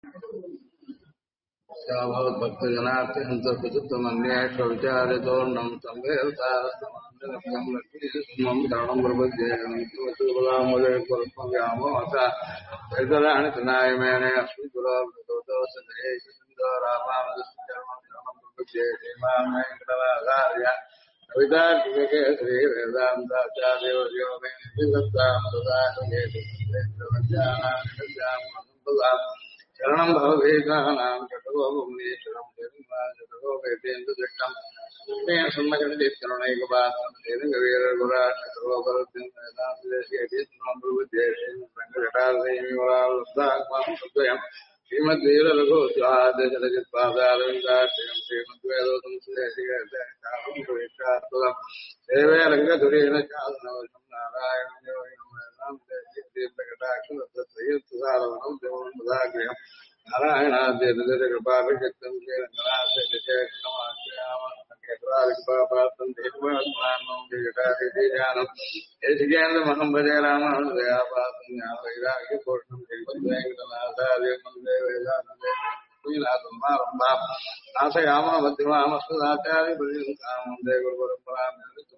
भक्तजनात्यन्तप्रचित्तमन्येष्व विचारितोर्णं सम्भेदतारस्तमं लक्ष्मीं शरणं प्रपद्ये पुष्पव्यामोहता वेदराणि तनायमेने अस्मि गुरोर्भगवतोऽसदेशिन्दो रामानुजस्य शरणं प्रपद्ये श्रीमान्वेङ्कटनाथार्य कवितार्किके श्रीवेदान्ताचार्यो मे निधत्तां तदा शरणं भवभीतानां जगवोमुनीश्वरं जगवोपेतेन्दुदृष्टं तेन सम्मगणितकरुणैकपात्रं तेन कवीरगुराशकरोपरत्यं वेदान्तदेशीयतीर्थं प्रबुद्धे श्रीमद्वेङ्कटनाथार्यं श्रीमद्वीरलघुत्वादशरजित्पादारविन्दाश्रयं श्रीमद्वेदोतं सुदेशिकं देवे रङ्गधुरेण चादनवशं नारायणं देवं नारायणाद्यकृपाभिषक्तं यशिकेन्द्रमहं भजे रामानुदयापात्रं वैराग्यपूर्णं नाशयामो मध्यमामस्मदाचार्यपर्यन्तां वन्दे गुरुपरम्परां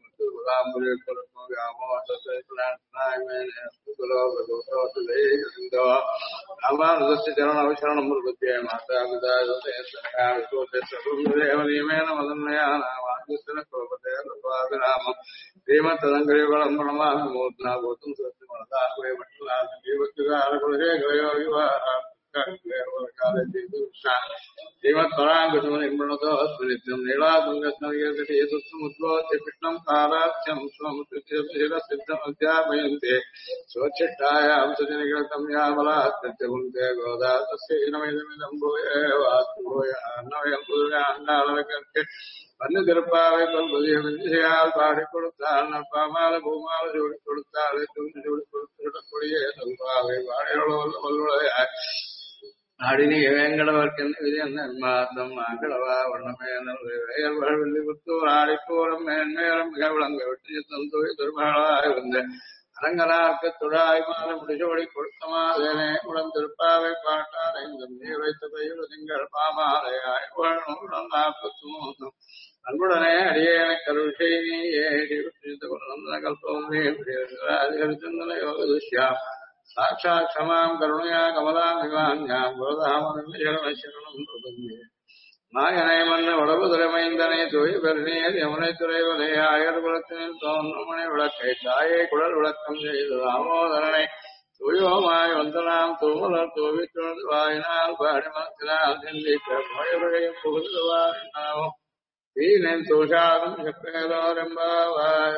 रामानुजस्य चरणं प्रपद्ये माता पिता देवनियमेन मदन्मयानामाद्यस्तनकोपतेर्वादिनाम श्रीमत्तदङ्करीवलं प्रणमामि मूर्ध्ना भूतं सत्यमनदाह्वे श्रीमत्पराङ्कुशमनिर्मणतोऽस्मि नीलातुङ्गस्मरीयकटीसुत्समुद्बोध्य कृष्णं पाराख्यं स्वमुचिसिद्धमध्यापयन्ते स्वच्छिष्टायां सजनिकृतं यामलात्मत्यभुङ्क्ते गोदा तस्यै नमिदमिदं भूयेवास्तुभूयान्नवयं வண்ணதிருப்பாவை பல்பதியால் பாடி கொடுத்தாள் நற்பாமால பூமால ஜோடி கொடுத்தாள் துணி ஜோடி கொடுத்துடக்கூடிய சொல்வாவை வாழையோடு வல்லுழையாய் ஆடினி வேங்கடவர்க்கென்று விஜயன் நன்மார்த்தம் ஆங்களவா வண்ணமேனல்வெள்ளி புத்தூர் ஆடிப்பூரம் மேன்மேலும் மிக விளங்க வெற்றி தந்தோய் திருமகளாய் வந்த அரங்கனார்க்கு துழாய் மால முடிச்சோடி கொடுத்தமாதேனே உடன் திருப்பாவை பாட்டால் ஐந்தம் நீர் வைத்த பயிர் திங்கள் பாமாலை ஆய்வுடன் 43 அன்புடனே அடியேனை கருள் செய்தியே கல்பம் யோக துஷ்யாம் சாட்சாத் க்ஷமாம் கருணையா கமலாம் விவான்யாம் குருதாமரணம் பிரபந்தே மாயனை மன்ன உடம்பு துறைமைந்தனை தூய் பெருநீர் யமுனை துறைவனை ஆயர் குலத்தினில் தோன்றுமனை விளக்கை தாயை குடல் விளக்கம் செய்து தாமோதரனை தூயோமாய் வந்தனாம் தூமலர் தூவி துணது வாயினால் பாடி மனத்தினால் சிந்திக்க மொழிவகையும் புகுந்து வாயினாவும் வீணன் தூஷாதும் செப்பேதோரெம்பாவாய்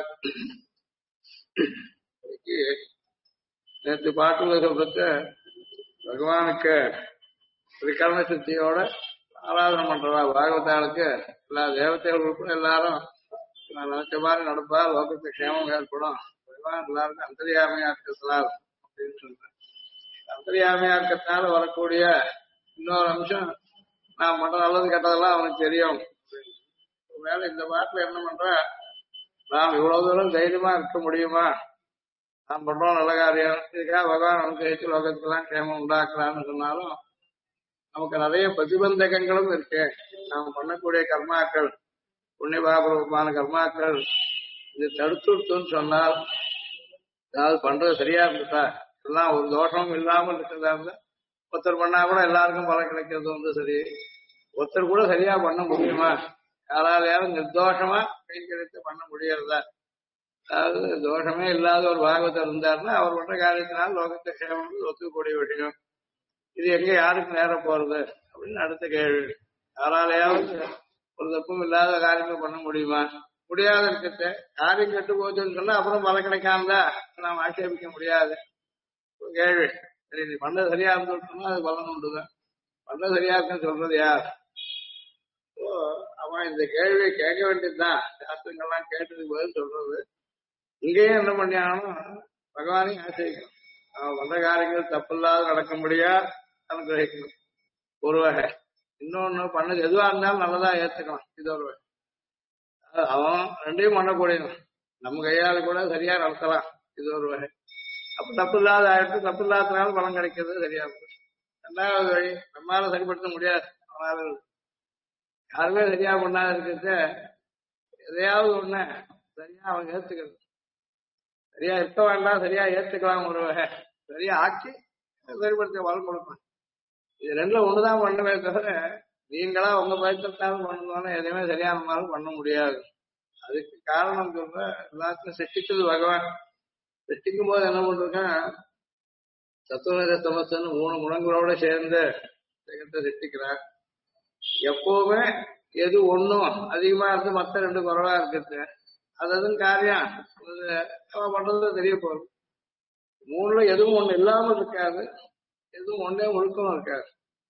நேற்று பாட்டுல சொல்றத பகவானுக்கு திரிகரண சித்தியோட ஆராதனை பண்றதா பாகவதாளுக்கு எல்லா தேவதைகளுக்கும் எல்லாரும் நினைச்ச மாதிரி நடப்பா லோகத்துக்கு க்ஷேமம் ஏற்படும் பகவான் எல்லாருக்கும் அந்தரியாமையா இருக்கிறார் அப்படின்னு சொல்றேன். அந்தரியாமையா இருக்கிறதுனால வரக்கூடிய இன்னொரு அம்சம் நான் பண்ற நல்லது கெட்டதெல்லாம் அவனுக்கு தெரியும். ஒருவேளை இந்த பாட்டுல என்ன பண்ற நாம் இவ்வளவு தூரம் தைரியமா இருக்க முடியுமா, நாம் பண்றோம் நல்ல காரியம் இதுக்காக பகவான் நமக்கு ஜெயிச்சு லோகத்துக்கெல்லாம் க்ஷேமம் உண்டாக்குறான்னு சொன்னாலும் நமக்கு நிறைய பிரதிபந்தகங்களும் இருக்கு. நாம் பண்ணக்கூடிய கர்மாக்கள் புண்ணிய பாபரூபமான கர்மாக்கள் இது தடுத்துடுத்துன்னு சொன்னால், அதாவது பண்றது சரியா இருந்துட்டா எல்லாம் ஒரு தோஷமும் இல்லாமல் இருக்கிறதா இருந்தா ஒருத்தர் பண்ணா கூட எல்லாருக்கும் பலன் கிடைக்கிறது சரி. ஒருத்தர் கூட சரியா பண்ண முடியுமா, யாராலையாலும் நிர்தோஷமா கை கிடைத்து பண்ண முடியறதா? அதாவது தோஷமே இல்லாத ஒரு பாகவதர் இருந்தாருன்னா அவர் பண்ற காரியத்தினால் லோகத்தை சேவம் ஒத்துக்கூடிய விஷயம். இது எங்க யாருக்கு நேரம் போறது அப்படின்னு அடுத்த கேள்வி. யாராலையாவது ஒரு தப்பும் இல்லாத காரியங்கள் பண்ண முடியுமா? முடியாத இருக்கிறத காரியம் கெட்டு போச்சுன்னு சொன்னா அப்புறம் பலம் கிடைக்காமதா நாம் ஆட்சேபிக்க முடியாது. கேள்வி, சரி நீ பண்ணது சரியா இருந்துட்டோம்னா அது பலன் உண்டுதான். பண்ணது சரியா இருக்குன்னு சொல்றது யார்? அவன் இந்த கேள்வியை கேட்க வேண்டியதுதான். சாஸ்திரங்கள்லாம் கேட்டதுக்கு பதில் சொல்றது. இங்கேயும் என்ன பண்ணியானும் பகவானையும் ஆசைக்கணும். அவன் பண்ற காரியங்கள் தப்பில்லாத நடக்கும்படியா அனுகிரகிக்கணும் ஒரு வகை. இன்னொன்னு பண்ணது எதுவா இருந்தாலும் நல்லதா ஏத்துக்கணும், இது ஒரு வகை. அவன் ரெண்டையும் பண்ணக்கூடியணும். நம்ம கையால கூட சரியா நடத்தலாம், இது ஒரு வகை. அப்ப தப்பு இல்லாத ஆயிட்டு தப்பு இல்லாதனால பலன் கிடைக்கிறது சரியா இருக்கும். ரெண்டாவது வழி நம்மளால சரிப்படுத்த முடியாது. அவனால யாருமே சரியா பண்ணாத இருக்கிறத எதையாவது ஒண்ணு சரியா அவங்க ஏத்துக்கிறது. சரியா இருக்க வேண்டாம், சரியா ஏத்துக்கலாம் ஒரு வகை, சரியா ஆக்கி சரிப்படுத்த வளம் கொடுப்பான். இது ரெண்டுல ஒண்ணுதான் பண்ணவே தவிர நீங்களா உங்க பயத்தினாலும் பண்ணணும்னா எதுவுமே சரியானாலும் பண்ண முடியாது. அதுக்கு காரணம் சொல்ற எல்லாத்தையும் சிருஷ்டிச்சது பகவான். சிருஷ்டிக்கும் போது என்ன பண்றான், சத்துவநிலை சமஸ்தன்னு 3 குணங்களோட சேர்ந்து ஜெகத்தை சிருஷ்டிக்கிறார். எப்பவுமே எது ஒண்ணும் அதிகமா இருந்து மத்த 2 குறைவா இருக்குது, அதுவும் காரியம் அவன் பண்றது தெரிய போகுது. 3ல எதுவும் ஒண்ணு இல்லாமல் இருக்காது, எதுவும் ஒன்னே ஒழுக்கம் இருக்காது.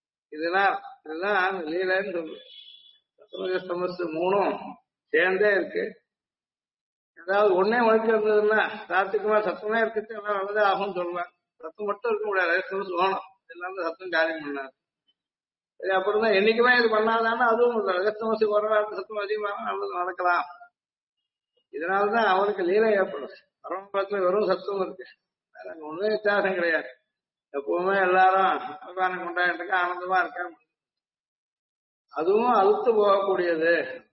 இதுதான் லீலைன்னு சொல்லு. சத்துவநிலை சமஸ்து 3ம் சேர்ந்தே இருக்கு. ஏதாவது ஒன்னே ஒழுக்கம் இருந்ததுன்னா சாத்துக்குமா சத்தமே இருக்கிறது எல்லாம் நல்லதே ஆகும்னு சொல்லலாம். சத்தம் மட்டும் இருக்க முடியாது, சொல்லணும் எல்லாம் சத்தம் காரியம் பண்ணாது. சரி, அப்புறம் தான் என்னைக்குமே இது பண்ணாதானே அதுவும் இல்லை. ரகசியமசி குறைவா இருக்கு, சத்தம் அதிகமாக நல்லது நடக்கலாம். இதனால்தான் அவனுக்கு லீலை ஏற்படும். பரமபதத்துல வெறும் சத்தம் இருக்கு, அங்க ஒண்ணுமே வித்தியாசம் கிடையாது. எப்பவுமே எல்லாரும் பகவானை கொண்டாடிட்டு இருக்க, ஆனந்தமா இருக்க. அதுவும் அழுத்து போகக்கூடியது,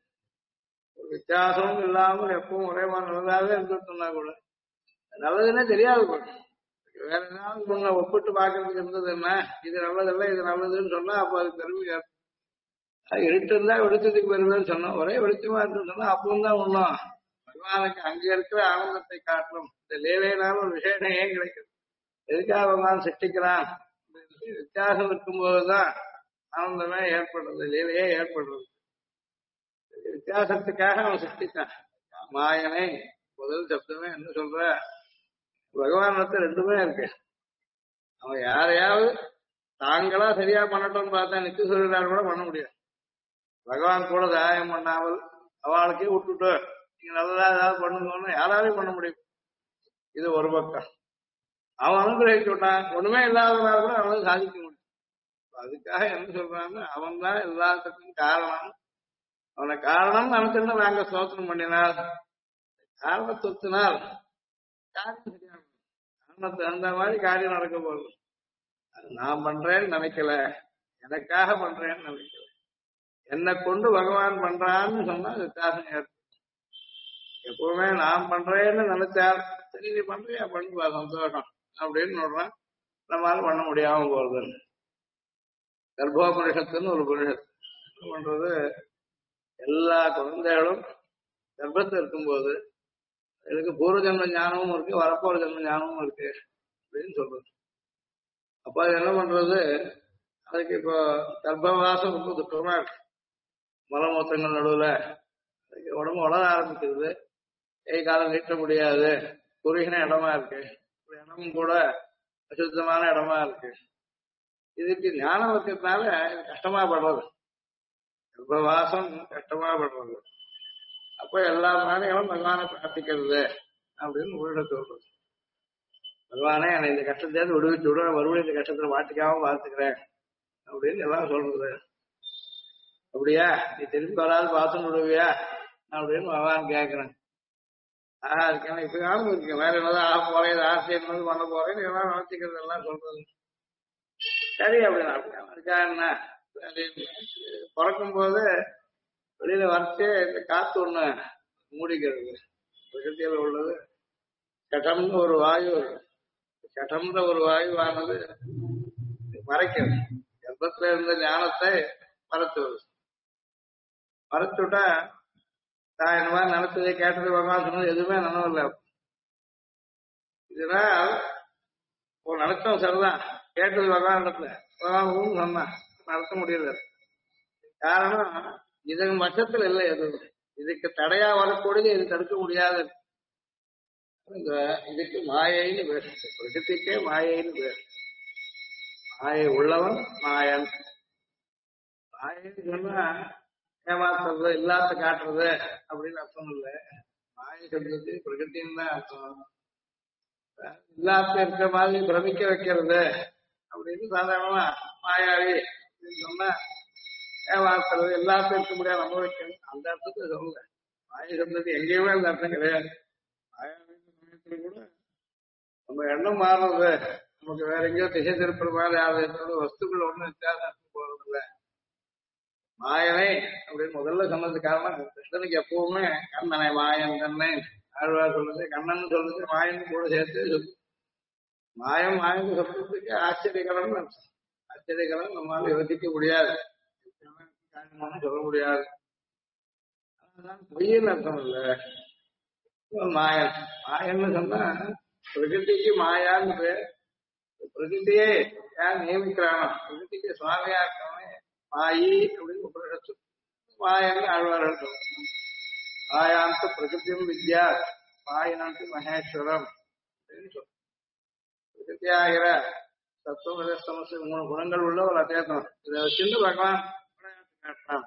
வித்தியாசமும் இல்லாமல் எப்பவும் ஒரே மாதிரி நல்லதாவே இருந்துட்டுனா கூட நல்லதுன்னே தெரியாது கூட. வேற ஏதாவது ஒண்ணு ஒப்பிட்டு பாக்குறதுக்கு இருந்தது என்ன, இது நல்லதில்லை இது நல்லதுன்னு சொன்னா அப்ப அது பெருமை. இருட்டு இருந்தா வெளிச்சத்துக்கு பெருமைன்னு சொன்னோம், ஒரே வெளிச்சமா இருந்து சொன்னா அப்பவும் தான் ஒண்ணும் பகவானுக்கு அங்க இருக்கிற ஆனந்தத்தை காட்டும். இந்த லீலையினால ஒரு விசேஷம் ஏன் கிடைக்குது, எதுக்காக பகவான் சிருஷ்டிக்கிறான், வித்தியாசம் இருக்கும்போதுதான் ஆனந்தமே ஏற்படுறது, லீலையே ஏற்படுறது. வித்தியாசத்துக்காக அவன் சிருஷ்டித்தான். மாயனை முதல் சப்தமே என்ன சொல்ற, பகவான் 2மே இருக்கு. அவன் யாரையாவது தாங்களா சரியா பண்ணட்டும்னு பார்த்தா நித்திய சூரியனால கூட பண்ண முடியாது. பகவான் கூட தாயம் பண்ணாமல் அவளுக்கே விட்டுட்டு நீங்க நல்லதா ஏதாவது பண்ணுங்கன்னு யாராலையும் பண்ண முடியும். இது ஒரு பக்கம். அவன் அனுகிரகிச்சு விட்டான், ஒண்ணுமே இல்லாதவனால கூட அவனால சாதிக்க முடியும். அதுக்காக என்ன சொல்றான்னு, அவன் தான் எல்லாத்துக்கும் காரணம். அவனை காரணம் நினைச்சிருந்தா நாங்க ஸ்தோத்திரம் பண்ணினால், காரணத்துவத்தினால் காரியம் சரியான காரணத்தை அந்த மாதிரி காரியம் நடக்க போகுது. அது நான் பண்றேன்னு நினைக்கல, எனக்காக பண்றேன்னு நினைக்கல, என்னை கொண்டு பகவான் பண்றான்னு சொன்னா வித்தியாசம் ஏற்படும். எப்பவுமே நான் பண்றேன்னு நினைச்சால் சரி நீ பண்றியா பண்ணுவா சந்தோஷம் அப்படின்னு சொல்றான். நம்மளால பண்ண முடியாம போறது. கர்ப்போபனிஷத்துன்னு ஒரு புனிஷத்து என்ன பண்றது, எல்லா குழந்தைகளும் கர்ப்பத்தில் இருக்கும்போது எனக்கு பூர்வ ஜென்ம ஞானமும் இருக்கு, வரப்போற ஜென்ம ஞானமும் இருக்கு அப்படின்னு சொல்றது. அப்ப அது என்ன பண்றது, அதுக்கு இப்போ கர்ப்பவாசம் ரொம்ப துக்கமா இருக்கு. மலமூத்தங்கள் நடுவுல உடம்பு வளர ஆரம்பிக்கிறது, கை காலம் நீட்ட முடியாது, குறுகின இடமா இருக்கு, இடமும் கூட அசுத்தமான இடமா இருக்கு. இதுக்கு ஞானம் இருக்கிறதுனால இது கஷ்டமா படுறது, கர்ப்பவாசம் கஷ்டமா படுறது. அப்ப எல்லா பிராணிகளும் பகவானை பிரார்த்திக்கிறது அப்படின்னு உள்ள சொல்றது. பகவானே என்னை இந்த கஷ்டத்தையாவது விடுவிச்சு விட, மறுபடியும் இந்த கஷ்டத்துல மாட்டிக்காம பார்த்துக்கிறேன் அப்படின்னு எல்லாம் சொல்றது. அப்படியா, நீ திரும்பி வராது பார்த்து விடுவியா அப்படின்னு பகவான் கேட்கிறேன். அதுக்கு என்ன இப்ப காலம் இருக்கு, வேற ஏதாவது ஆக போறேன், ஆசை என்னது பண்ண போறேன்னு எல்லாம் நினைச்சுக்கிறது எல்லாம் சொல்றது. சரி அப்படின்னா அதுக்கா என்ன, பிறக்கும் போது வெளியில வரைச்சு இந்த காத்து ஒண்ணு மூடிக்கிறது. பிரகிருத்தியில உள்ளது கட்டம்னு ஒரு வாயு, கட்டம்ன்ற ஒரு வாயுவானது மறைக்கிறது. கர்ப்பத்துல இருந்த ஞானத்தை மறைச்சுவது. மறைச்சுட்டா நான் இந்த மாதிரி நினைச்சதை கேட்டது பகவான் சொன்னது எதுவுமே நினைவில்லை. இதனால் ஒரு நினைச்சோம் சரிதான், கேட்டது பகவான் இடத்துல பகவான் சொன்னான், நடத்த முடியல. காரணம் இதன் பட்சத்தில் இல்லை, எதுவும் இதுக்கு தடையா வரக்கூடியது, இது தடுக்க முடியாது. இதுக்கு மாயைன்னு பேர், பிரகிருதிக்கே மாயைன்னு பேர். மாயை உள்ளவன் மாயன். மாயைன்னு சொன்னா ஏமாத்துறது, இல்லாத காட்டுறது அப்படின்னு அர்த்தம் இல்லை. மாயை சொல்றது பிரகிருத்தின்னு தான் அர்த்தம். இல்லாத இருக்கிற மாதிரி பிரமிக்க வைக்கிறது அப்படின்னு சாதாரணமா மாயாவி அப்படின்னு சொன்னா ஏமாத்துறது, எல்லாத்தையும் இருக்க முடியாது நம்ம வைக்கிறது, அந்த அர்த்தத்தை சொல்லல. மாயை சொல்றது எங்கேயுமே அந்த அர்த்தம் கிடையாது. மாயாவி கூட நம்ம எண்ணம் மாறுறது நமக்கு வேற எங்கேயோ திசை திருப்புற மாதிரி ஆகுது. வஸ்துக்கள் ஒண்ணும் வித்தியாசம் போறது இல்ல. மாயனை அப்படின்னு முதல்ல சொன்னது காரணம் கிருஷ்ணனுக்கு எப்பவுமே கண்ணனை மாயன் கண்ணை ஆழ்வார் சொல்றது, கண்ணன் சொல்றது மாயன் கூட சேர்த்து சொல்லு. மாயம் மாயன் சொல்றதுக்கு ஆச்சரியகரம் அர்த்தம். ஆச்சரியகரம் நம்மளால யோசிக்க முடியாது, சொல்ல முடியாது. பொய்யன்னு அர்த்தம் இல்ல. மாயன் மாயன்னு சொன்னா பிரகிருதிக்கு மாயான்னு பேர். பிரகிருதியே யார் நியமிக்கிறானோ, பிரகிருதிக்கு சுவாமியா இருக்கவனே மாயி அப்படின்னு உபனிஷத்து மாயன்னு ஆழ்வார்கள் சொல்லுவாங்க. மாயாந்து பிரகிருதியும் வித்யா மாயாந்து மகேஸ்வரம் அப்படின்னு சொல்லுவாங்க. பிரகிருதியாகிற தத்துவ சமஸ்து 3 குணங்கள் உள்ள ஒரு அத்தேதம். இதை வச்சிருந்து பகவான் காட்டான்.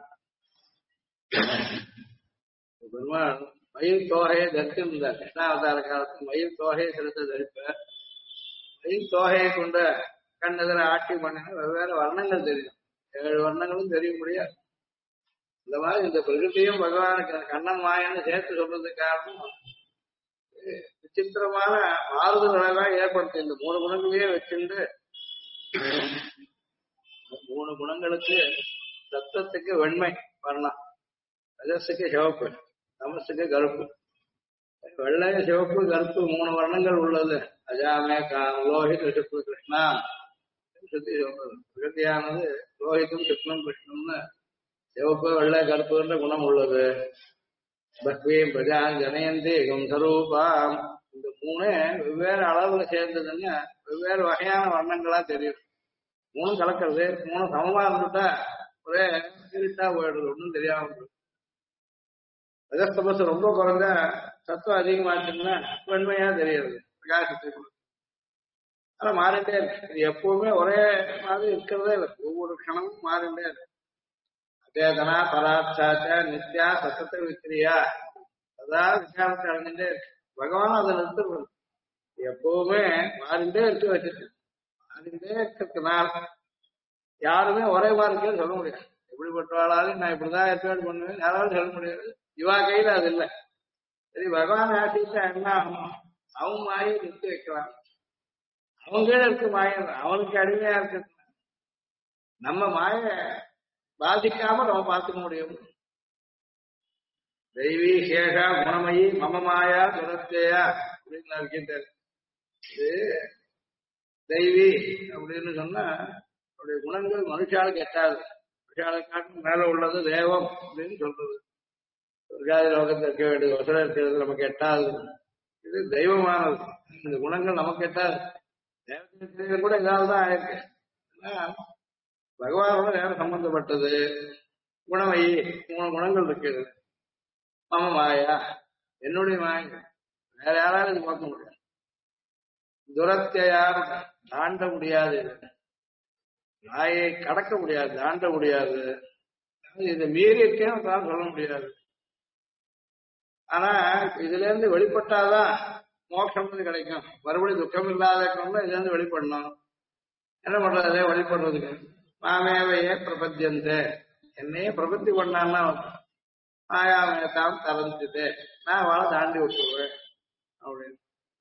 பெருமாள் மயில் தோகையை தரித்திருந்தார். கிருஷ்ணாவதார காலத்தில் மயில் தோகையை செலுத்த தரிப்ப மயில் தோகையை கொண்ட கண்ணதில் ஆட்சி பண்ணினா வெவ்வேறு வர்ணங்கள் தெரியும். 7 வர்ணங்களும் தெரிய முடியாது. இந்த மாதிரி இந்த பிரகிருதியும் பகவானுக்கு கண்ணன் மாயன்னு சேர்த்து சொல்றதுக்கு காரணம் விசித்திரமான மாறுதல்களை எல்லாம் ஏற்படுத்தி இந்த 3 குணங்களையே வச்சுட்டு 3 குணங்களுக்கு சத்தத்துக்கு வெண்மை வர்ணம், ரஜஸுக்கு சிவப்பு, தமசுக்கு கருப்பு. வெள்ளை சிவப்பு கருப்பு 3 வர்ணங்கள் உள்ளது. அஜாமே லோஹித் சிப்பு கிருஷ்ணா சுத்தி சொல்றது. பிரகிருதியானது லோஹித்தும் கிருஷ்ணம் கிருஷ்ணம்னு சிவப்பு வெள்ளை கருப்புன்ற குணம் உள்ளது. பக்வீம் பிரஜான் ஜனயந்தி சரூபாம். இந்த 3 வெவ்வேறு அளவுல சேர்ந்ததுன்னு வெவ்வேறு வகையான வர்ணங்களா தெரியும். 3 கலக்கிறது, 3 சமமா இருந்துட்டா ஒரே இருட்டா போயிடுறது, ஒன்றும் தெரியாம இருக்கு. ரஜஸ்தமஸ் ரொம்ப குறைஞ்சா சத்தம் அதிகமாச்சுன்னா வெண்மையா தெரியுது, பிரகாசத்துக்கு. ஆனா மாறிட்டே இருக்கு. இது எப்பவுமே ஒரே மாதிரி இருக்கிறதே இல்லை, ஒவ்வொரு க்ஷணமும் மாறிட்டே இருக்கு. அச்சேதனா பராட்சாச்ச நித்யா சத்தத்தை விக்கிரியா அதான் விசாரத்தை அடைஞ்சுட்டே இருக்கு. பகவான் அதை நிறுத்துறது எப்பவுமே மாறிண்டே இருக்க வச்சிருக்கு. மாறிண்டே இருக்கிறதுனால யாருமே ஒரே மாதிரி இருக்கேன்னு சொல்ல முடியாது. எப்படிப்பட்டவாளாலும் நான் இப்படிதான் ஏற்பாடு பண்ணுவேன் யாராலும் சொல்ல முடியாது. இவா கையில அது இல்லை. சரி, பகவான் ஆசிட்டா என்ன ஆகும்? அவன் மாயை நிறுத்தி வைக்கலாம். அவன் கீழே இருக்கு மாயம், அவனுக்கு அடிமையா இருக்கு. நம்ம மாய பாதிக்காம நம்ம பார்த்துக்க முடியும். தெய்வீ சேஷா குணமயி மம மாயா துரத்தையா அப்படின்னு இருக்கின்றார். இது தெய்வீ அப்படின்னு சொன்னா அவருடைய குணங்கள் மனுஷாளுக்கு எட்டாது. மனுஷாளுக்கு மேல உள்ளது தேவம் அப்படின்னு சொல்றது. சொர்க்காதி லோகத்தில் இருக்க வேண்டிய வசனம் இருக்கிறது நமக்கு எட்டாது. இது தெய்வமானது. இந்த குணங்கள் நமக்கு எட்டாது. தேவத்தை கூட இதால்தான் ஆயிருக்கு. பகவானோட வேற சம்பந்தப்பட்டது. குணமயி 3 குணங்கள் இருக்குது. மம மாயா என்னுடைய மாயா, வேற யாராலும் இது பார்க்க முடியாது. துரத்தையார் தாண்ட முடியாது, நாயை கடக்க முடியாது, தாண்ட முடியாது. இதை மீறி இருக்கேன்னு தான் சொல்ல முடியாது. ஆனா இதுல இருந்து வெளிப்பட்டாதான் மோட்சம் கிடைக்கும். மறுபடியும் துக்கம் இல்லாத இருக்கணும்னா இதுல இருந்து வெளிப்படணும். என்ன பண்றது வெளிப்படுறதுக்கு? மாமேவையே பிரபத்தியந்த என்னையே பிரபத்தி பண்ணான்னா மாயாமேதாம் தரஞ்சுது, நான் அவளை தாண்டி விட்டுருவேன் அப்படின்னு.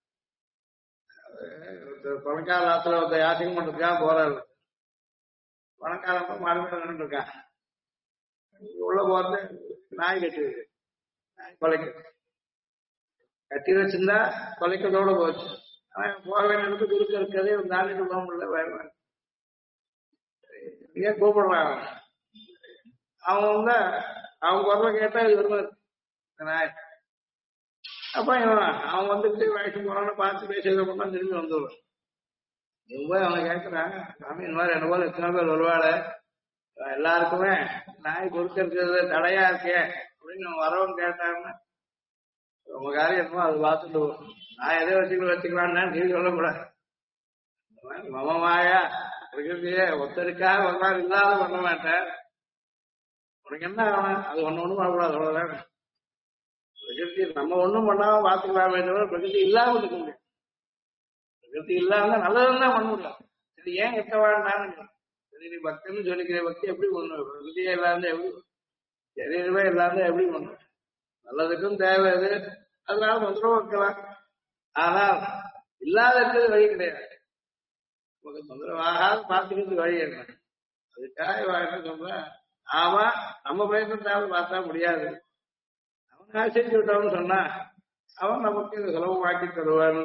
பணக்காரத்துல ஒருத்த யாசிகம் பண்றதுக்காக போறாரு. பணக்காரன் மாடு இருக்கான். உள்ள போறது நாய் கட்டி இருக்கு. நாய் கொலைக்கு கட்டி வச்சிருந்தா கொலைக்கிறதோட போச்சு. ஆனா போக வேண்டியது குறுக்க இருக்கிறதே தாண்டிட்டு போக முடியல. வேற ஏன் கூப்பிடுறான் அவன் அவன் குரலை கேட்டா இது வருவார் நாய். அப்ப அவன் வந்துட்டு வயசு போறான்னு பார்த்து பேசுறத பண்ணா திரும்பி வந்துடுவான். இவன் அவனை கேட்கிறான், சாமி இந்த மாதிரி என்ன போல எத்தனை பேர் வருவாள், எல்லாருக்குமே நாய் கொடுக்கறது தடையா இருக்கே அப்படின்னு வரவன் கேட்டாங்கன்னா உங்க காரியம் என்னமோ அதை பார்த்துட்டு நான் எதை வச்சுக்கலான்னு நீ சொல்லக்கூடாது. மம மாயா பிரகிருதியே ஒத்தருக்காக ஒரு நாள் இல்லாத பண்ண மாட்டேன். உனக்கு என்ன ஆகணும்? அது ஒண்ணும் பண்ணக்கூடாது, அவ்வளவுதான். பிரகிருதி நம்ம ஒண்ணும் பண்ணாம பாத்துக்கலாமே தவிர பிரகிருதி இல்லாம இருக்க முடியும். பிரகிருதி இல்லாம நல்லதுதான் பண்ண முடியும். சரி, ஏன் இருக்க வேண்டாம்னு சரி, நீ பக்தன்னு சொல்லிக்கிற பக்தி எப்படி பண்ணுவேன்? பிரகிருதியே இல்லாம எப்படி, சரீரமே இல்லாம எப்படி பண்ணுவேன்? நல்லதுக்கும் தேவை அது, அதனால மந்திரம் வைக்கலாம். ஆனால் இல்லாத இருக்கிறது வழி கிடையாது. நமக்கு தொந்தரவாகாத பார்த்துக்கிறது வழி என்ன? அதுக்காக இவன் என்ன சொல்றான், ஆமா நம்ம பிரயத்தனத்தால பார்த்தா முடியாது, அவன் ஆசைச்சு விட்டவன்னு சொன்னா அவன் நமக்கு இதை சுலபமாக்கி தருவான்.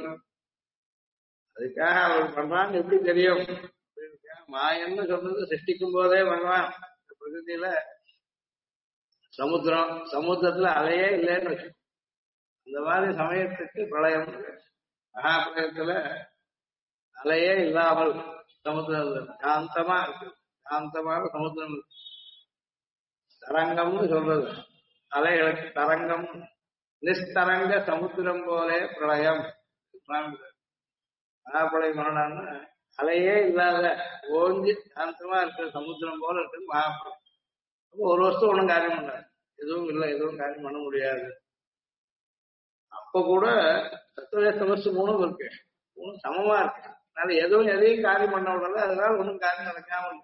அதுக்காக அவன் பண்றான்னு எப்படி தெரியும்? மாயன்னு சொல்றது சிருஷ்டிக்கும் போதே பகவான் பிரகிருதியில சமுத்திரம், சமுத்திரத்துல அலையே இல்லைன்னு வச்சு அந்த மாதிரி சமயத்துக்கு பிரளயம். மகாபிரளயத்துல அலையே இல்லாமல் சமுத்திரம் சாந்தமா இருக்கு, சாந்தமான சமுத்திரம். தரங்கம்னு சொல்றது அலைகளுக்கு தரங்கம், நிஸ்தரங்க சமுத்திரம் போலே பிரளயம். மகாபிரளயம் மரணம்னு அலையே இல்லாத ஓஞ்சி சாந்தமா இருக்கிற சமுத்திரம் போல இருக்கு மகாபிரளயம். அப்போ ஒரு வருஷம் ஒன்றும் காரியம் பண்ணாது, எதுவும் இல்லை, எதுவும் காரியம் பண்ண முடியாது. அப்ப கூட சத்துவ தமசு மூணும் இருக்கு, மூணும் சமமா இருக்கு. அதனால எதுவும் எதையும் காரியம் பண்ண விடல, அதனால ஒன்றும் காரியம் நடக்காம இருக்கு.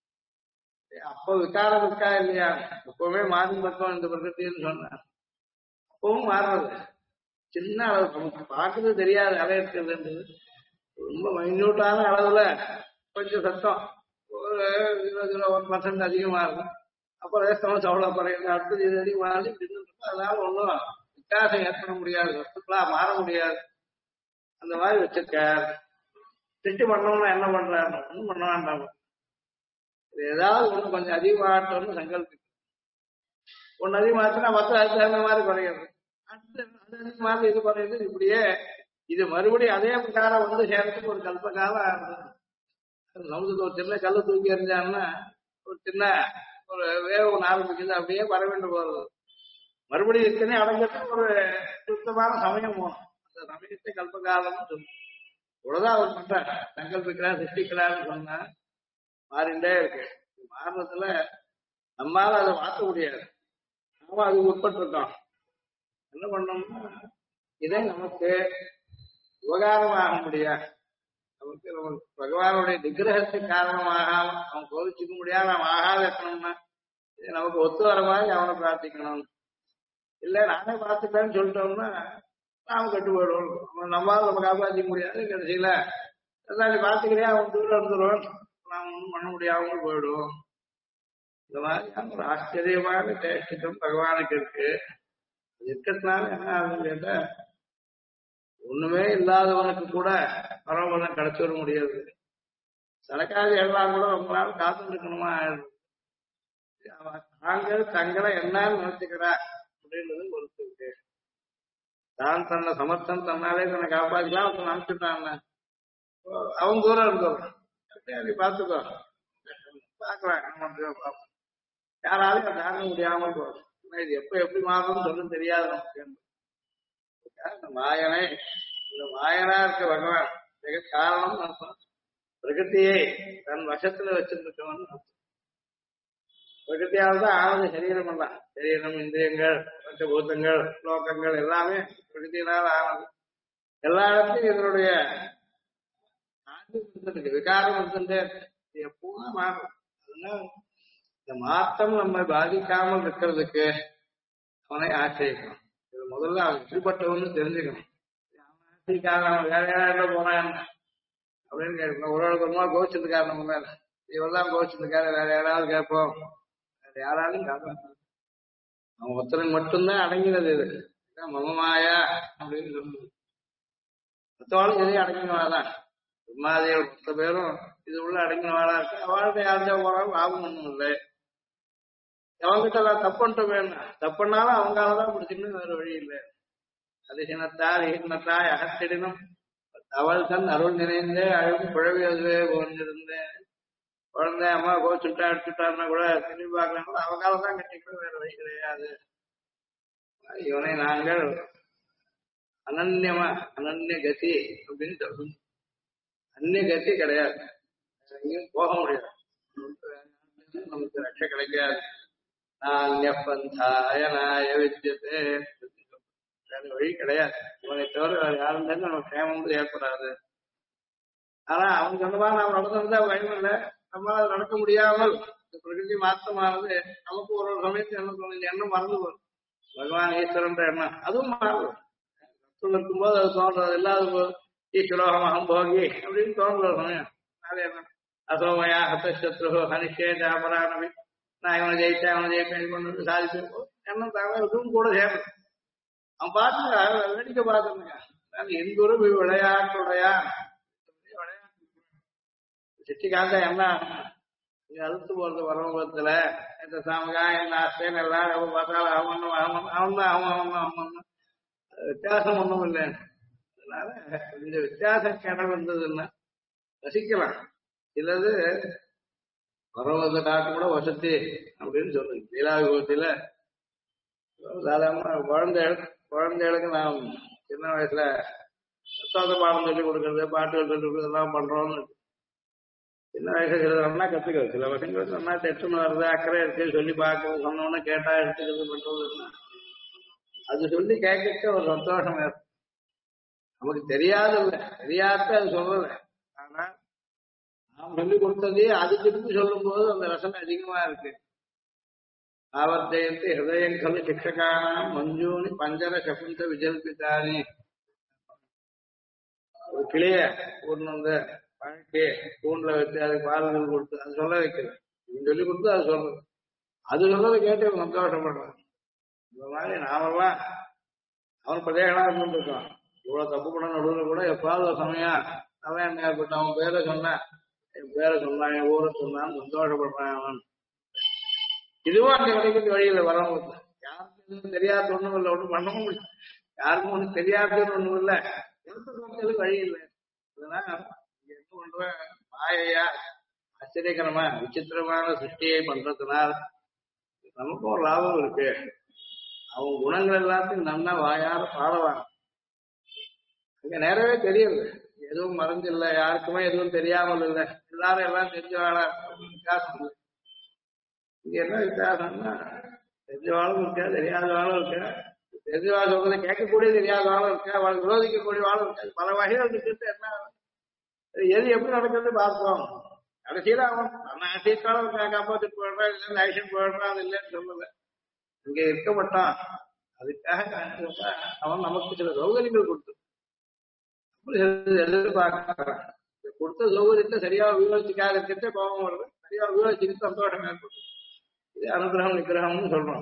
அப்போ விகாரம் இருக்கா இல்லையா? எப்பவுமே மாறி பக்கம் இந்த பிரகத்தின்னு சொன்னார். அப்பவும் மாறுறது சின்ன அளவு, நமக்கு பார்க்கறது தெரியாது அலை இருக்கிறதுன்றது. ரொம்ப மைன்யூட்டான அளவுல கொஞ்சம் சத்தம் ஒரு 0.1% அதிகமா இருக்கும். அப்புறம் ரேஸ்தமஸ் அவ்வளவு குறையுது, அடுத்தது இது அதிகமானது. அதனால ஒன்றும் வித்தியாசம் ஏற்பட முடியாது, வஸ்துக்களா மாற முடியாது. அந்த மாதிரி வச்சிருக்கார். திட்டு பண்ணணும்னா என்ன பண்றாரு? ஒன்றும் பண்ண வேண்டாம். இது ஏதாவது ஒண்ணு கொஞ்சம் அதிகமாகட்டும்னு சங்கல்பி, ஒன்னு அதிகமாச்சுன்னா மற்ற அதுக்கு தகுந்த மாதிரி குறையுது, அடுத்து அது அதிகமாக இது குறையுது. இப்படியே இது மறுபடியும் அதே பிரகாரம் வந்து சேர்றதுக்கு ஒரு கல்ப காலம். சமுதிரத்துல ஒரு சின்ன கல்லு தூக்கி எறிஞ்சாங்கன்னா ஒரு சின்ன ஒரு வேகம் ஆரம்பிக்குது, அப்படியே வர வேண்டும் போறது. மறுபடியும் இருக்கனே அடங்கிட்டு ஒரு சுத்தமான சமயம் போகணும். அந்த சமயத்தை கல்பகாலம்னு சொல்லணும். இவ்வளவுதான் அவர் பண்றார். சங்கல்பிக்கிறார், சிருஷ்டிக்கிறார்னு சொன்னா மாறிண்டே இருக்கு. மாறுறதுல நம்மால அதை மாற்ற முடியாது, நாம அதுக்கு உட்பட்டு இருக்கோம். என்ன பண்ணோம்னா இதை நமக்கு உபகாரமாக முடியாது. நமக்கு பகவானுடைய நிகிரகத்துக்கு காரணமாக அவன் கோவிச்சுக்க முடியாது. அவன் ஆகாத இருக்கணும்னா இது நமக்கு ஒத்து வர மாதிரி அவனை பிரார்த்திக்கணும். இல்ல நானே பார்த்துட்டேன்னு சொல்லிட்டோம்னா நாம கட்டு போயிடுவோம். நம்மளால நம்ம காப்பாற்றிக்க முடியாது. கடைசியில எல்லாம் நீ பார்த்துக்கிறியா, அவன் தூரம் இருந்துருவான், நாம் ஒன்றும் பண்ண முடியாமல் போயிடுவோம். இந்த மாதிரி ஒரு ஆச்சரியமான சேஷ்டித்தம் பகவானுக்கு இருக்கு. அது இருக்கிறதுனால என்ன ஆகுதுன்னு கேட்டா, ஒண்ணுமே இல்லாதவனுக்கு கூட பரவலம் கிடைச்சி வர முடியாது. சரக்காக எல்லாம் கூட ரொம்ப நாள் காத்து இருக்கணுமா? தாங்கள் தங்களை என்னன்னு நினைச்சுக்கிறா அப்படின்றது பொறுத்து இருக்கு. தான் தன்னை சமர்த்தம் தன்னாலே தன்னை காப்பாற்றிக்கலாம் அவன் நினைச்சுட்டான். அவன் தூரம் இருந்தவன் நீ பார்த்துக்கோ, பார்க்கலாம். யாராலையும் தாங்க முடியாமல் போகும். இது எப்ப எப்படி மாறும்னு சொல்ல தெரியாது நமக்கு. இந்த மாயனை, இந்த மாயனா இருக்க பகவான் மிக காரணம் அர்த்தம். பிரகிருத்தியை தன் வசத்துல வச்சிருக்கவன் அர்த்தம். பிரகிருத்தியால் தான் ஆனது சரீரம் எல்லாம். சரீரம், இந்திரியங்கள், பஞ்சபூதங்கள், ஸ்லோகங்கள் எல்லாமே பிரகிருத்தியினால் ஆனது. எல்லா இடத்தையும் இதனுடைய விகாரம் இருந்துட்டே இது எப்பவும் மாறும். அதனால இந்த மாற்றம் நம்மை பாதிக்காமல் இருக்கிறதுக்கு அவனை ஆச்சரிக்கணும். இது முதல்ல அவன் எப்படிப்பட்டவன்னு தெரிஞ்சுக்கணும். அவன் வேற யாரும் போறான் அப்படின்னு கேட்கணும். ஒரு கோவிச்சதுக்கார நம்ம மேல இவெல்லாம் கோவிச்சதுக்கார வேற யாராவது கேட்போம், வேற யாராலும் காப்பாற்ற. அவன் ஒருத்தனுக்கு மட்டும்தான் அடங்கினது இது. மமமாயா அப்படின்னு சொல்லுது. மற்றவாளும் எதையும் அடங்கினவாதான். பிரம்மாதேவர் மொத்த பேரும் இது உள்ள அடங்கினவாளா இருக்கு. அவள்கிட்ட யார்கிட்ட போறாலும் லாபம் ஒண்ணும் இல்லை. அவங்ககிட்ட நான் தப்புன்ட்டு வேணும், தப்புனாலும் அவங்களாலதான் பிடிச்சின்னு வேற வழி இல்லை. அதிசனத்தால் ஈனத்தாய் அகத்திடனும் அவள் தன் அருள் நிறைந்தே அழும் குழவியதுவே போன்றிருந்தேன். குழந்தை அம்மா கோச்சுட்டா எடுத்துட்டாருன்னா கூட திரும்பி பார்க்கறாங்களோ அவங்களால தான் கட்டிக்கணும், வேற வழி கிடையாது. இவனை நாங்கள் அனன்யமா அனன்ய கதி அப்படின்னு சொல்லணும். அந்நிய கதி கிடையாது, எங்கேயும் போக முடியாது, நமக்கு ரட்சை கிடைக்காது. நாய வித்தியத்தை வேற வழி கிடையாது. இவனை தவிர வேற யாரும் தான் நமக்கு சேமம் ஏற்படாது. ஆனா அவங்க சொன்னதா நாம் நடந்திருந்தா பயம் இல்லை. நம்மளால நடக்க முடியாமல் இந்த பிரகிருதி மாற்றமானது நமக்கு ஒரு சமயத்து என்ன தோணுது, எண்ணம் மறந்து போகும். பகவான் ஈஸ்வரன்ற எண்ணம் அதுவும் மாறும். இருக்கும்போது அது தோன்றது இல்லாத போது ஈஸ்வரோகம் அகம் போகி அப்படின்னு தோன்ற சமயம் அது என்ன அசோமயா ஹத்தசத்ரு அனிஷே ஜாபரானவி நான் இவனை ஜெயிச்சேன் அவனை ஜெயிப்பேன் இது கொண்டு சாதிப்பேன் என்ன தவிர இதுவும் கூட சேர்ந்து அவன் பார்த்துங்க வேடிக்கை பார்த்துருங்க எங்கூரு விளையாட்டுடையா சிட்டிக்காக என்ன அழுத்து போறது வரவத்துல இந்த சாமகா என்ன ஆஸ்தேன்னு எல்லாரும் பார்த்தாலும் அவன் தான் அவன் வித்தியாசம் ஒண்ணும் இல்லை அதனால இந்த வித்தியாசம் கிணறு இருந்ததுன்னா ரசிக்கலாம் சிலது பரவத காட்டு கூட வசதி அப்படின்னு சொல்லுங்க லீலாவிபூத்தில சாதாரண குழந்தைகளுக்கு நாம் சின்ன வயசுல சோத பாடம் சொல்லி கொடுக்கறது பாட்டுகள் சொல்லி கொடுக்கறது எல்லாம் பண்றோம்னு சின்ன வயசுல சிலதெல்லாம் கத்துக்கிறது சில பசங்களுக்கு சொன்னா தெற்றுன்னு வருது அக்கறை இருக்கு சொல்லி பார்க்கறது சொன்னோன்னு கேட்டா எடுத்துக்கிறது பண்றதுன்னா அது சொல்லி கேட்க ஒரு சந்தோஷம் ஏற்படும் நமக்கு தெரியாத அது சொல்லல ஆனா நாம் சொல்லி கொடுத்ததே அது திருப்பி சொல்லும் போது அந்த ரசனை அதிகமா இருக்கு ஆவர்த்தயத்து ஹிருதயம் கலு சிக்ஷகானாம் மஞ்சூனி பஞ்சர சகுந்த விஜல்பித்தானி ஒரு கிளிய ஒண்ணு வந்து பழக்கி கூண்டுல வச்சு அதுக்கு பால்கள் கொடுத்து அது சொல்ல வைக்கிறது சொல்லி கொடுத்து அது சொல்றது அது சொல்றதை கேட்டு சந்தோஷப்படுறான் இந்த மாதிரி நாமெல்லாம் அவன் பிரதேகனா இருந்துருக்கான் இவ்வளவு தப்பு பண்ண நடுவில் கூட எப்பாவது ஒரு சமயம் அவன் என்ன ஏற்பட்ட அவன் பேரை சொன்னான் என் பேரை சொன்னான் என் ஊரை சொன்னான்னு சந்தோஷப்படுறான் அவன் இதுவும் அந்த கிடைக்கிறது வழியில வரவங்க யாருக்கும் எதுவும் தெரியாத ஒண்ணும் இல்லை ஒன்றும் பண்ணவும் முடியும் யாருக்கும் ஒன்றும் தெரியாதது ஒண்ணும் இல்லை எடுத்து வழி இல்லை அதனால என்ன பண்ற மாயையா ஆச்சரியகரமா விசித்திரமான சிருஷ்டியை பண்றதுனால் நமக்கும் ஒரு லாபம் இருக்கு அவங்க குணங்கள் எல்லாத்தையும் நல்லா வாயார பாடவாங்க அங்க நேரவே தெரியுது எதுவும் மறந்தில்ல யாருக்குமே எதுவும் தெரியாமல் இல்லை எல்லாரும் எல்லாம் தெரிஞ்சவாளா வித்தியாசம் இல்லை இங்க என்ன வித்தியாசம்னா தெரிஞ்சவாளும் இருக்கா தெரியாதவாளும் இருக்கா தெரிஞ்சவா சொல்றதை கேட்கக்கூடிய தெரியாதவாளும் இருக்கா அவளுக்கு விரோதிக்கக்கூடிய வாழும் இருக்கா பல வகைகள் இருக்கிறது என்ன எது எப்படி நடக்கிறது பார்ப்போம் கடைசியில அவன் சீக்காலம் காப்பாத்திட்டு போயிடுறான் இல்லைன்னு ஆக்ஷன் போயிடுறான் அது இல்லைன்னு சொல்லல இங்க இருக்க மாட்டான் அதுக்காக அவன் நமக்கு சில சௌகரியங்கள் கொடுத்து எதிர்பார்க்கிறான் கொடுத்த சௌகரியத்தை சரியா உபயோகிச்சுக்காத இருக்கிறத கோபம் வருது சரியா உபயோகிச்சுட்டு சந்தோஷம் ஏற்படும் இது அனுகிரகம் நிகிரகம்னு சொல்றோம்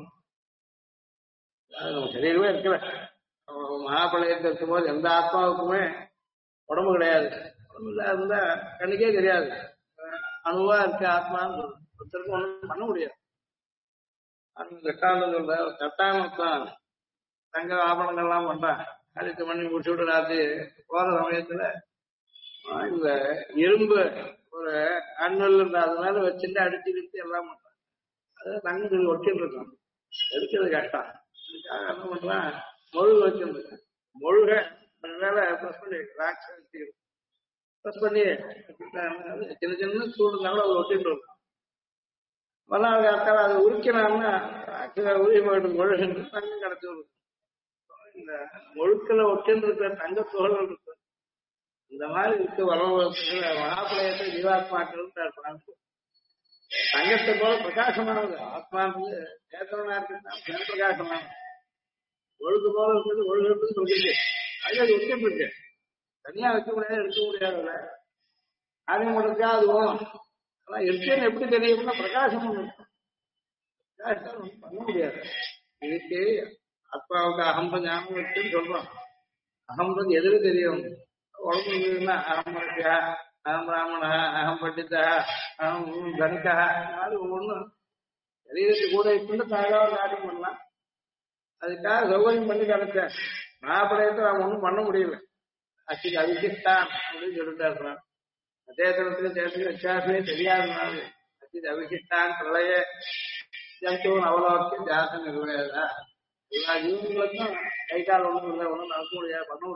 நம்ம சரீரமே இருக்கல மகாபலயத்தை இருக்கும்போது எந்த ஆத்மாவுக்குமே உடம்பு கிடையாது உடம்பு இல்லாத கண்ணுக்கே தெரியாது அணுவா இருக்கு ஆத்மான்னு ஒருத்தருக்கு ஒண்ணும் பண்ண முடியாது கட்டான்னு சொல்ற கட்டாயத்தான் தங்க ஆபரணங்கள்லாம் பண்றான் காலத்து மணி முடிச்சு விட்டு ராத்திரி போற சமயத்துல இந்த இரும்பு ஒரு அண்ணல் அதனால வச்சுட்டு அடிச்சுக்கிட்டு எல்லாம் பண்றான் அது தங்கத்துக்கு ஒட்டின்னு இருக்கும் எடுக்கிறது கஷ்டம் அதுக்காக என்ன பண்றான் மொழுகு வச்சுருக்கேன் மொழுக மேல ப்ரெஸ் பண்ணி ராக்ஸ் வச்சுக்கிறேன் ப்ரெஸ் பண்ணி சின்ன சின்ன சூடுனால அது ஒட்டின்னு இருக்கும் மறுநாள் காத்தால அதை உருக்கினான்னா உருகி போயிட்டு மொழுகு தங்கம் கிடைச்சி விடும் இந்த ஒழுக்கல ஒட்டின்னு இருக்கிற தங்க துகள்கள் இருக்கு இந்த மாதிரி இருக்கு வரவழைப்புல மகாபலயத்தை ஜீவாத்மாக்கள் தங்கத்தை போல பிரகாசமானது ஆத்மானது சேத்தனா இருக்குன்னா பிரகாசமானது ஒழுக்கு போல இருக்கிறது ஒழுகுன்னு சொல்லிட்டு அது ஒட்டின்னு இருக்கு தனியா வைக்க முடியாது எடுக்க முடியாதுல்ல ஆதியம் இருக்கா அது ஓம் ஆனா இருக்குன்னு எப்படி தெரியும்னா பிரகாசம் ஒண்ணு பிரகாசம் பண்ண முடியாது இதுக்கு ஆத்மாவுக்கு அகம்ப ஞாபகம் இருக்குன்னு சொல்றோம் அகம்பது எதுக்கு தெரியும் உடம்பு இருந்ததுன்னா அகம் மனுஷா அகம் பிராமணா அகம் பண்டிதா அகம் தனிக்கா இந்த மாதிரி ஒவ்வொன்றும் சரீரத்து கூட இட்டு தாழ்வாக காரியம் பண்ணலாம் அதுக்காக சௌகரியம் பண்ணி கிடைச்சேன் மகாபலயத்தை அவன் ஒன்றும் பண்ண முடியல அச்சுக்கு அபிஷிஷ்டான் அப்படின்னு சொல்லிட்டு இருக்கிறான் அதேதனத்துக்கு சேர்த்து வித்தியாசமே தெரியாதனால அச்சுக்கு அபிஷிஷ்டான் பிரளய ஜந்துவன் அவ்வளோக்கு ஜாசம் நிர்வகிதா எல்லா ஜீவன்களுக்கும் கை கால் ஒன்றும் இல்லை ஒன்றும் நடக்க முடியாது பண்ண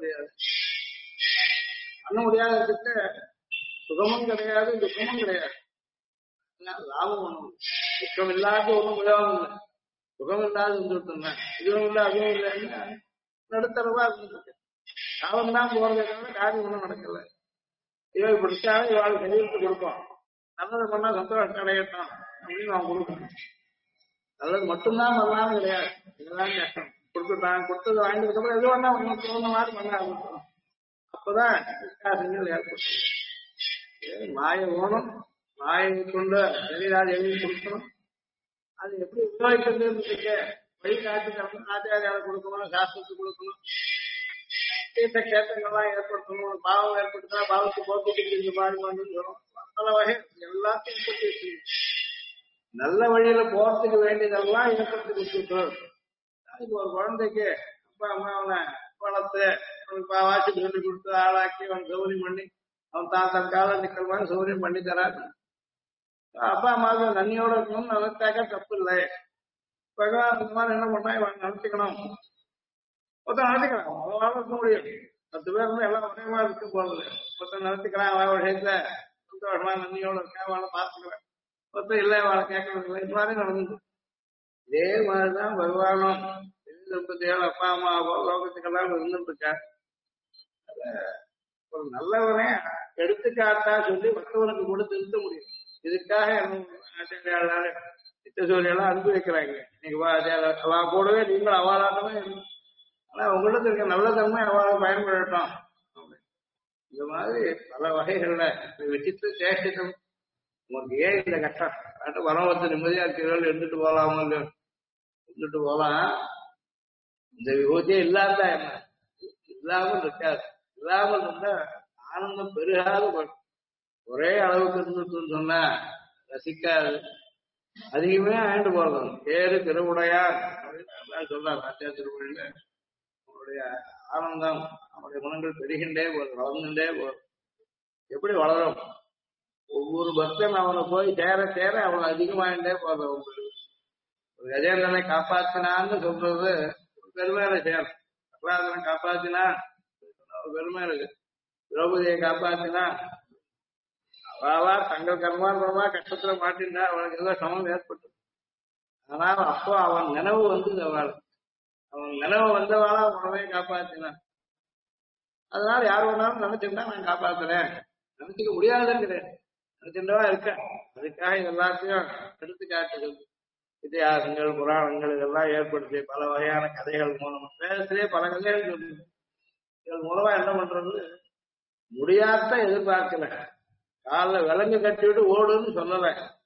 முடியாததுக்கு சுகமும் கிடையாது துக்கமும் கிடையாது லாபம் ஒண்ணும் துக்கம் இல்லாத ஒன்றும் உபயோகம் இல்லை சுகம் இல்லாத இருந்துட்டு இதுவும் இல்லை அதுவும் இல்லைன்னு நடுத்தரவா இருந்துருக்கு லாபம் தான் போறதை தவிர காரியம் ஒன்றும் நடக்கல இவ பிடிச்சாலும் இவாள் சரீரத்தை கொடுப்போம் நல்லதை பண்ணா சந்தோஷம் அடையட்டும் அப்படின்னு அவன் கொடுக்கணும் நல்லது மட்டும்தான் பண்ணலாம் கிடையாது இதெல்லாம் கஷ்டம் கொடுத்துட்டான் கொடுத்தது வாங்கினதுக்கு அப்புறம் எது வேணா உங்களுக்கு தோணுன மாதிரி பண்ண ஆரம்பிச்சோம் அப்பதான் வித்தியாசங்கள் ஏற்படும். மாயை ஓணும், மாயை கொண்டு வெளிநாடு எழுதி கொடுக்கணும். அது எப்படி உபயோகிக்கிறதுன்னு வழிகாட்டு தரணும். ஆச்சாரியால கொடுக்கணும், சாஸ்திரத்துக்கு கொடுக்கணும், தீர்த்த கேட்டங்கள்லாம் ஏற்படுத்தணும். பாவம் ஏற்படுத்தினா பாவத்துக்கு போக்குவரத்து இந்த மாதிரி சொல்லணும். பல வகை எல்லாத்தையும் ஏற்படுத்தி வச்சுக்கணும். நல்ல வழியில போறதுக்கு வேண்டியதெல்லாம் ஏற்படுத்தி கொடுத்துட்டோம். அதுக்கு ஒரு குழந்தைக்கு அப்பா அம்மா அவனை வளர்த்து அவனுக்கு வாசிட்டு சொல்லி கொடுத்து ஆளாக்கி அவன் சௌரியம் பண்ணி அவன் தான் தன் காலம் நிக்கிற மாதிரி சௌரியம் பண்ணி தராது. அப்பா அம்மாவுக்கு நன்னியோட இருக்கணும்னு நினைச்சாக்க தப்பு இல்லை. பகவான் இந்த மாதிரி என்ன பண்ணா இவன் நினைச்சுக்கணும், ஒருத்தன் நினைச்சுக்கிறான். அவனால இருக்க முடியும். 10 பேர் இருந்து எல்லாம் ஒரே மாதிரி இருக்க போறது. ஒருத்தன் நினைச்சுக்கிறான் அவன் விஷயத்துல சந்தோஷமா நன்னியோட இருக்கேன், அவளை பார்த்துக்கிறேன். ஒருத்தன் இல்லை அவளை கேட்கறது இல்லை. இது மாதிரி நடந்து இதே மாதிரிதான் பகவானும் 37 அப்பா அம்மா லோகத்துக்கெல்லாம் இருந்துட்டு இருக்கா. ஒரு நல்லவனே எடுத்துக்காட்டா சொல்லி மற்றவனுக்கு கூட திருத்த முடியும். இதுக்காக ஆச்சாரியாளர் நித்திய சூரியெல்லாம் அனுப்பி வைக்கிறாங்க. நீங்க அவ கூடவே நீங்கள் அவாலாட்டமே இருக்கும். ஆனா உங்களுக்கு இருக்க நல்ல தன்மை அவளை பயன்படுத்தோம். இந்த மாதிரி பல வகைகள்ல விசித்திர சேஷித்தம். உங்களுக்கு ஏன் இந்த கஷ்டம் வரவத்து நிம்மதியா இருக்கிறவர்கள் இருந்துட்டு போகலாமோ இல்லையோ, இருந்துட்டு போகலாம். இந்த விபூதியே இல்லாத என்ன இல்லாமல் இருக்காது. இல்லாமல் இருந்தா ஆனந்தம் பெருகாது. ஒரே அளவுக்கு இருந்துட்டு சொன்னா ரசிக்காது, அதிகமே ஆண்டு போறது. பேரு திருவுடையார் அப்படின்னு சொல்றாரு ஆச்சாரிய திருமொழியில. அவருடைய ஆனந்தம் அவருடைய குணங்கள் பெருகின்றே போறது, வளர்ந்துட்டே போறது. எப்படி வளரும்? ஒவ்வொரு பக்தன் அவனை போய் சேர சேர அவனை அதிகமாயிட்டே போறது. அவங்களுக்கு ஒரு கஜேந்திரனை காப்பாத்தினான்னு சொல்றது பெருமையில சேரும். பிரகலாதனை காப்பாத்தினா பெருமை இருக்கு. திரௌபதியை காப்பாத்தினா அவாவா தங்கள் கர்மாந்தமா கஷ்டத்துல மாட்டின்றா, அவனுக்கு ஏதோ சமம் ஏற்பட்டு. ஆனால் அப்போ அவன் நினைவு வந்து அவள், அவன் நினைவு வந்தவாளா உடனே காப்பாத்தினான். அதனால யார் வேணாலும் நினைச்சிருந்தா நான் காப்பாத்துறேன், நினைச்சுக்க முடியாதுங்கிறேன், நினைச்சிருந்தவா இருக்கேன். அதுக்காக இது எல்லாத்தையும் எடுத்து காட்டுகள், இதிகாசங்கள், புராணங்கள் இதெல்லாம் ஏற்படுத்தி பல வகையான கதைகள் மூலம் வேதத்திலே பல கதைகள் சொல்லி இதன் மூலமா என்ன பண்றது? முடியாத எதிர்பார்க்கல, காலில் விலங்கு கட்டிவிட்டு ஓடுன்னு சொல்லல.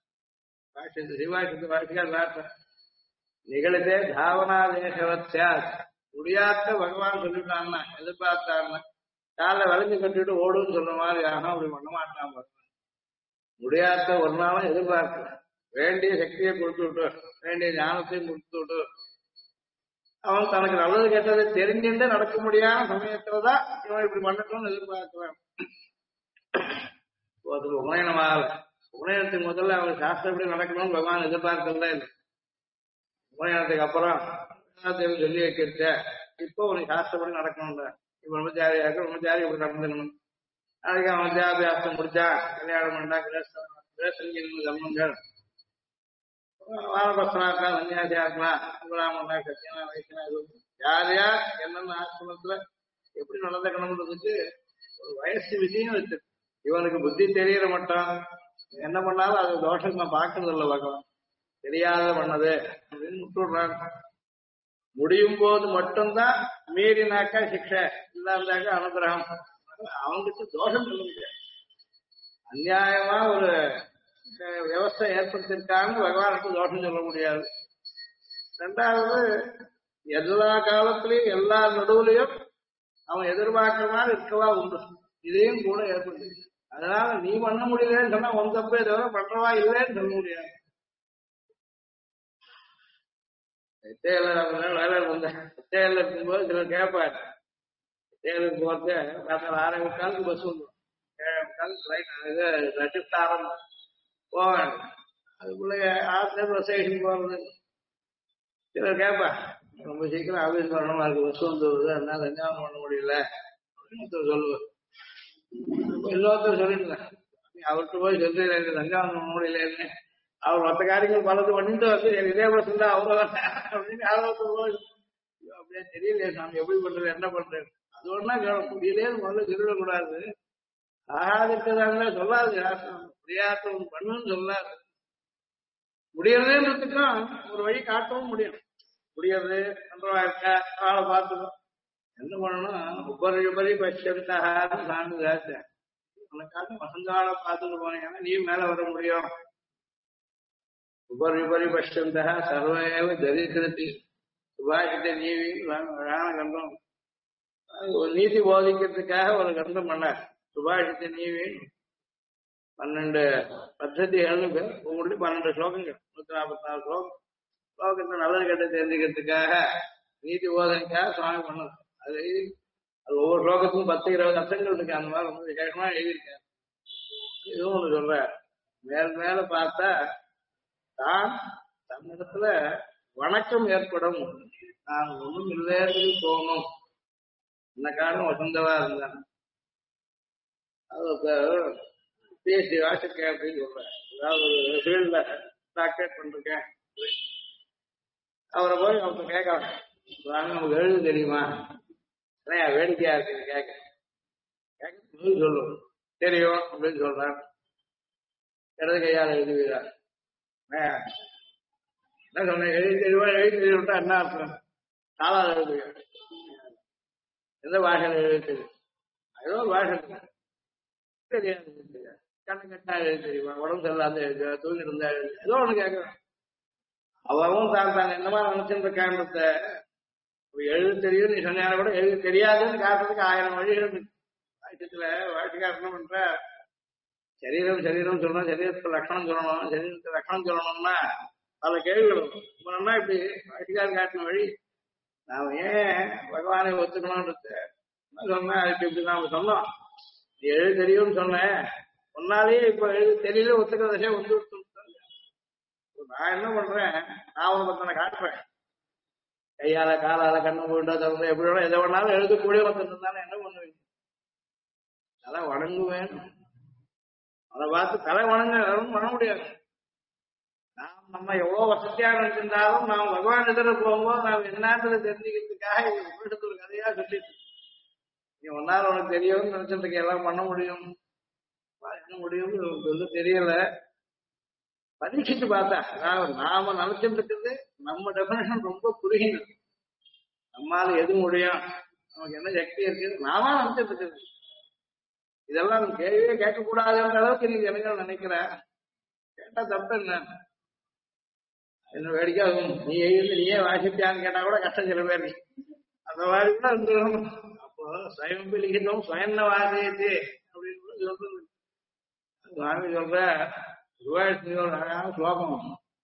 சிவாஷத்து வாசிக்க நிகழ்தே தாவனா தேசவத்யா முடியாத பகவான் சொல்லிட்டான்னா எதிர்பார்த்தான்னா காலில் விலங்கு கட்டிவிட்டு ஓடுன்னு சொல்ற மாதிரி ஆகும். அப்படி பண்ண மாட்டான். முடியாத ஒரு நாளும் எதிர்பார்க்கல. வேண்டிய சக்தியை கொடுத்து விட்டு, வேண்டிய ஞானத்தையும் கொடுத்து விட்டு, அவன் தனக்கு நல்லது கெட்டதை தெரிஞ்சுட்டு நடக்க முடியாத சமயத்துலதான் இவன் இப்படி பண்ணட்டும்னு எதிர்பார்க்கிறான். ஒருத்தர் உபநயனமாக உபநயனத்துக்கு முதல்ல அவன் சாஸ்திரம் எப்படி நடக்கணும்னு பகவான் எதிர்பார்க்கறதே இல்லை. உபநயனத்துக்கு அப்புறம் சொல்லி வைக்கிறச்ச இப்போ உனக்கு சாஸ்திரப்படி நடக்கணும்ல. இப்ப பிரம்மச்சாரியாக்க பிரம்மச்சாரி இப்படி நடந்துக்கணும். அதுக்கு அவன் வித்யாபியாசம் முடிச்சா கல்யாணம் பண்ணா கிரேசங்கிற தர்மங்கள், வானபஸ்தனாக்கா சன்னியாசியாக்கா குலாமண்டா கத்தியனா வயசுனா யார் யார் என்னென்ன ஆசிரமத்துல எப்படி நடந்துக்கணும்ன்றதுக்கு ஒரு வயசு விஷயம் வச்சு இவனுக்கு புத்தி தெரியற மட்டும் என்ன பண்ணாலும் அது தோஷம் நான் பார்க்கறது இல்லை. பகவான் தெரியாத பண்ணது அப்படின்னு விட்டுடுறாங்க. முடியும் போது மட்டும்தான் மீறினாக்கா சிக்ஷை, இல்லாந்தாக்கா அனுகிரகம். அவங்களுக்கு தோஷம் சொல்ல முடியாது. அநியாயமா ஒரு வியவஸ்தை ஏற்படுத்திருக்காங்க, பகவானுக்கு தோஷம் சொல்ல முடியாது. ரெண்டாவது, எல்லா காலத்திலையும் எல்லா நடுவுலையும் அவன் எதிர்பார்க்கிற மாதிரி இருக்கவா உண்டு, இதையும் கூட ஏற்படுத்தி. அதனால நீ பண்ண முடியலன்னு சொன்னா உன் தப்பே தவிர பண்றவா இல்லைன்னு சொல்ல முடியாது. வேலை இருந்தேன் தேர்தல் இருக்கும்போது சிலர் கேட்பாரு, தேர்தலுக்கு போறது ராத்திரி 6:15 பஸ் வந்துடும், 7:15 ஷிஃப்ட் ஆரம்பம் போவேன். அதுக்குள்ள ஆத்துல ஸ்டேஷன் போறது. சிலர் கேட்பா ரொம்ப சீக்கிரம் ஆபீஸ் வரணும், அதுக்கு பஸ் வந்துடுது, அதனால தஞ்சாவூர் பண்ண முடியல அப்படின்னு சொல்லுவேன். இன்னொருத்தர் சொல்லிட்டுருந்தேன், அவர்கிட்ட போய் சொல்றேன் தஞ்சாவூர் பண்ண முடியலன்னு. அவர் மற்ற காரியங்கள் பலது பண்ணிட்டு வந்து இதே பஸ் இருந்தா அவ்வளோ அப்படின்னு ஆர்வத்தோடு அப்படியே தெரியலையே சாமி எப்படி பண்றது என்ன பண்றது. அது ஒன்னா முடியலே முதல்ல சொல்லிடக்கூடாது. ஆகாதிருக்கதாங்க சொல்லாது, முடியாத பண்ணுன்னு சொல்லாது. முடியறதுன்றதுக்கும் ஒரு வழி காட்டவும் முடியும். முடியறது நன்றவா இருக்கா ஆளை பார்த்துக்கும், என்ன பண்ணணும், உபரி உபரி பட்சத்தான்னு சார்ந்து தாச்சேன். உனக்காக வசந்தாள பார்த்துட்டு போனீங்கன்னா நீ மேல வர முடியும். உபரி உபரி பட்சந்தா சர்வேவ தரித்திரத்தி சுபாஷித்த நீவி கண்டம். ஒரு நீதி போதிக்கிறதுக்காக ஒரு கண்டம் பண்ணார். சுபாஷித்த நீவி 12 பத்ததிகள்னு பேர். உங்களுக்கு 12 ஸ்லோகங்கள், 144 ஸ்லோகம். ஸ்லோகத்தை நல்லது கெட்ட தெரிஞ்சுக்கிறதுக்காக நீதி போதனைக்காக சுவாமி பண்ணது. அது ஒவ்வொரு ஸ்லோகத்துக்கும் 10-20 அர்த்தங்கள் இருக்கு. அந்த மாதிரி ரொம்ப விசேஷமா எழுதியிருக்கேன். இதுவும் ஒண்ணு சொல்ற, மேல பார்த்தா தான் தன்னிடத்துல வணக்கம் ஏற்படும், நான் ஒண்ணும் இல்லைன்னு தோணும். இந்த காலம் வசந்தவா இருந்தான். அது பிஎஸ்சி வாசிக்க அப்படின்னு சொல்றேன். அதாவது ஒரு ஃபீல்ட்ல டாக்டரேட் பண்ணிருக்கேன். அவரை போய் அவர்கிட்ட கேட்கலாம், நமக்கு எழுத தெரியுமா, வேடிக்கையா இருக்கு கேட்க சொல்லுவோம். தெரியும் அப்படின்னு சொல்றான். இடது கையால் எழுதுவீரா? என்ன சொன்னேன், எழுதி தெரியும்ட்டா என்ன அர்த்தம்? தாளால் எழுதுவீங்க. எந்த பாஷையில எழுதி தெரியும்? ஏதோ பாஷை தெரியாது. கண்ணு கட்டா எழுதி தெரியுமா? உடம்பு சரியில்லாத எழுது, தூங்கிட்டு இருந்தா எழுது, ஏதோ ஒண்ணு கேட்கறேன். அவரும் தான் என்னமா நினைச்சிருந்த காரணத்தை எழுத தெரியும் நீ சொன்னா கூட எழுத தெரியாதுன்னு காட்டுறதுக்கு 1000 வழிகள் இருக்கு. வாக்கியத்துல வாழ்க்கைக்கார என்ன பண்ற, சரீரம் சொல்லணும், சரீரத்துக்கு லட்சணம் சொல்லணும். சரீரத்துக்கு லட்சணம் சொல்லணும்னா பல கேள்விகள் வரும். இப்படி வாழ்க்கைக்காரன் காட்டின வழி நாம ஏன் பகவானை ஒத்துக்கணும்ன்றது சொன்னா அதுக்கு இப்படி நாம சொன்னோம். நீ எழுத தெரியும்னு சொன்னேன், ஒன்னாலேயே இப்ப எழுத தெரியல ஒத்துக்கிறதே வந்து நான் என்ன பண்றேன், நான் உனக்கு ஒருத்தனை காட்டுறேன். கையால காலால கண்ணு போட்டா தவிர எப்படி வேணும் எதை வேணாலும் எழுதக்கூடிய ஒருத்தன் இருந்தாலும் என்ன பண்ணுவீங்க? தலை வணங்குவேன். அதை பார்த்து தலை வணங்க பண்ண முடியாது. நாம் நம்ம எவ்வளவு வசதியா நினைச்சிருந்தாலும் நாம் பகவான் எதிர போகும்போது நாம் என்னன்றதை தெரிஞ்சுக்கிறதுக்காக ஒரு கதையா சொல்லிட்டு நீ ஒன்னால உனக்கு தெரியும்னு நினைச்சிருக்க எல்லாம் பண்ண முடியும். என்ன முடியும்னு வந்து தெரியல. பரீட்சித்து பார்த்தா நாம நினைச்சிட்டு இருக்கிறது நம்ம டெபினேஷன் ரொம்ப குறுகினது. நம்மால எது முடியும், நமக்கு என்ன சக்தி இருக்கு, நாம நினைச்சிட்டு இருக்குது. இதெல்லாம் நம்ம கேள்வியே கேட்கக்கூடாதுன்ற அளவுக்கு நீங்க எனக்கு நினைக்கிற. கேட்டா தப்பு என்ன? என்ன வேடிக்கை நீ எழுந்து நீயே வாசிப்பியான்னு கேட்டா கூட கஷ்டம் சில பேர். அந்த மாதிரி கூட இருந்துடும். அப்போ சைவம் லிகிதம் சுயன்ன வாசியது அப்படின்னு சொல்றது. சுவாமி சொல்ற ஒரு அழகான ஸ்லோகம்.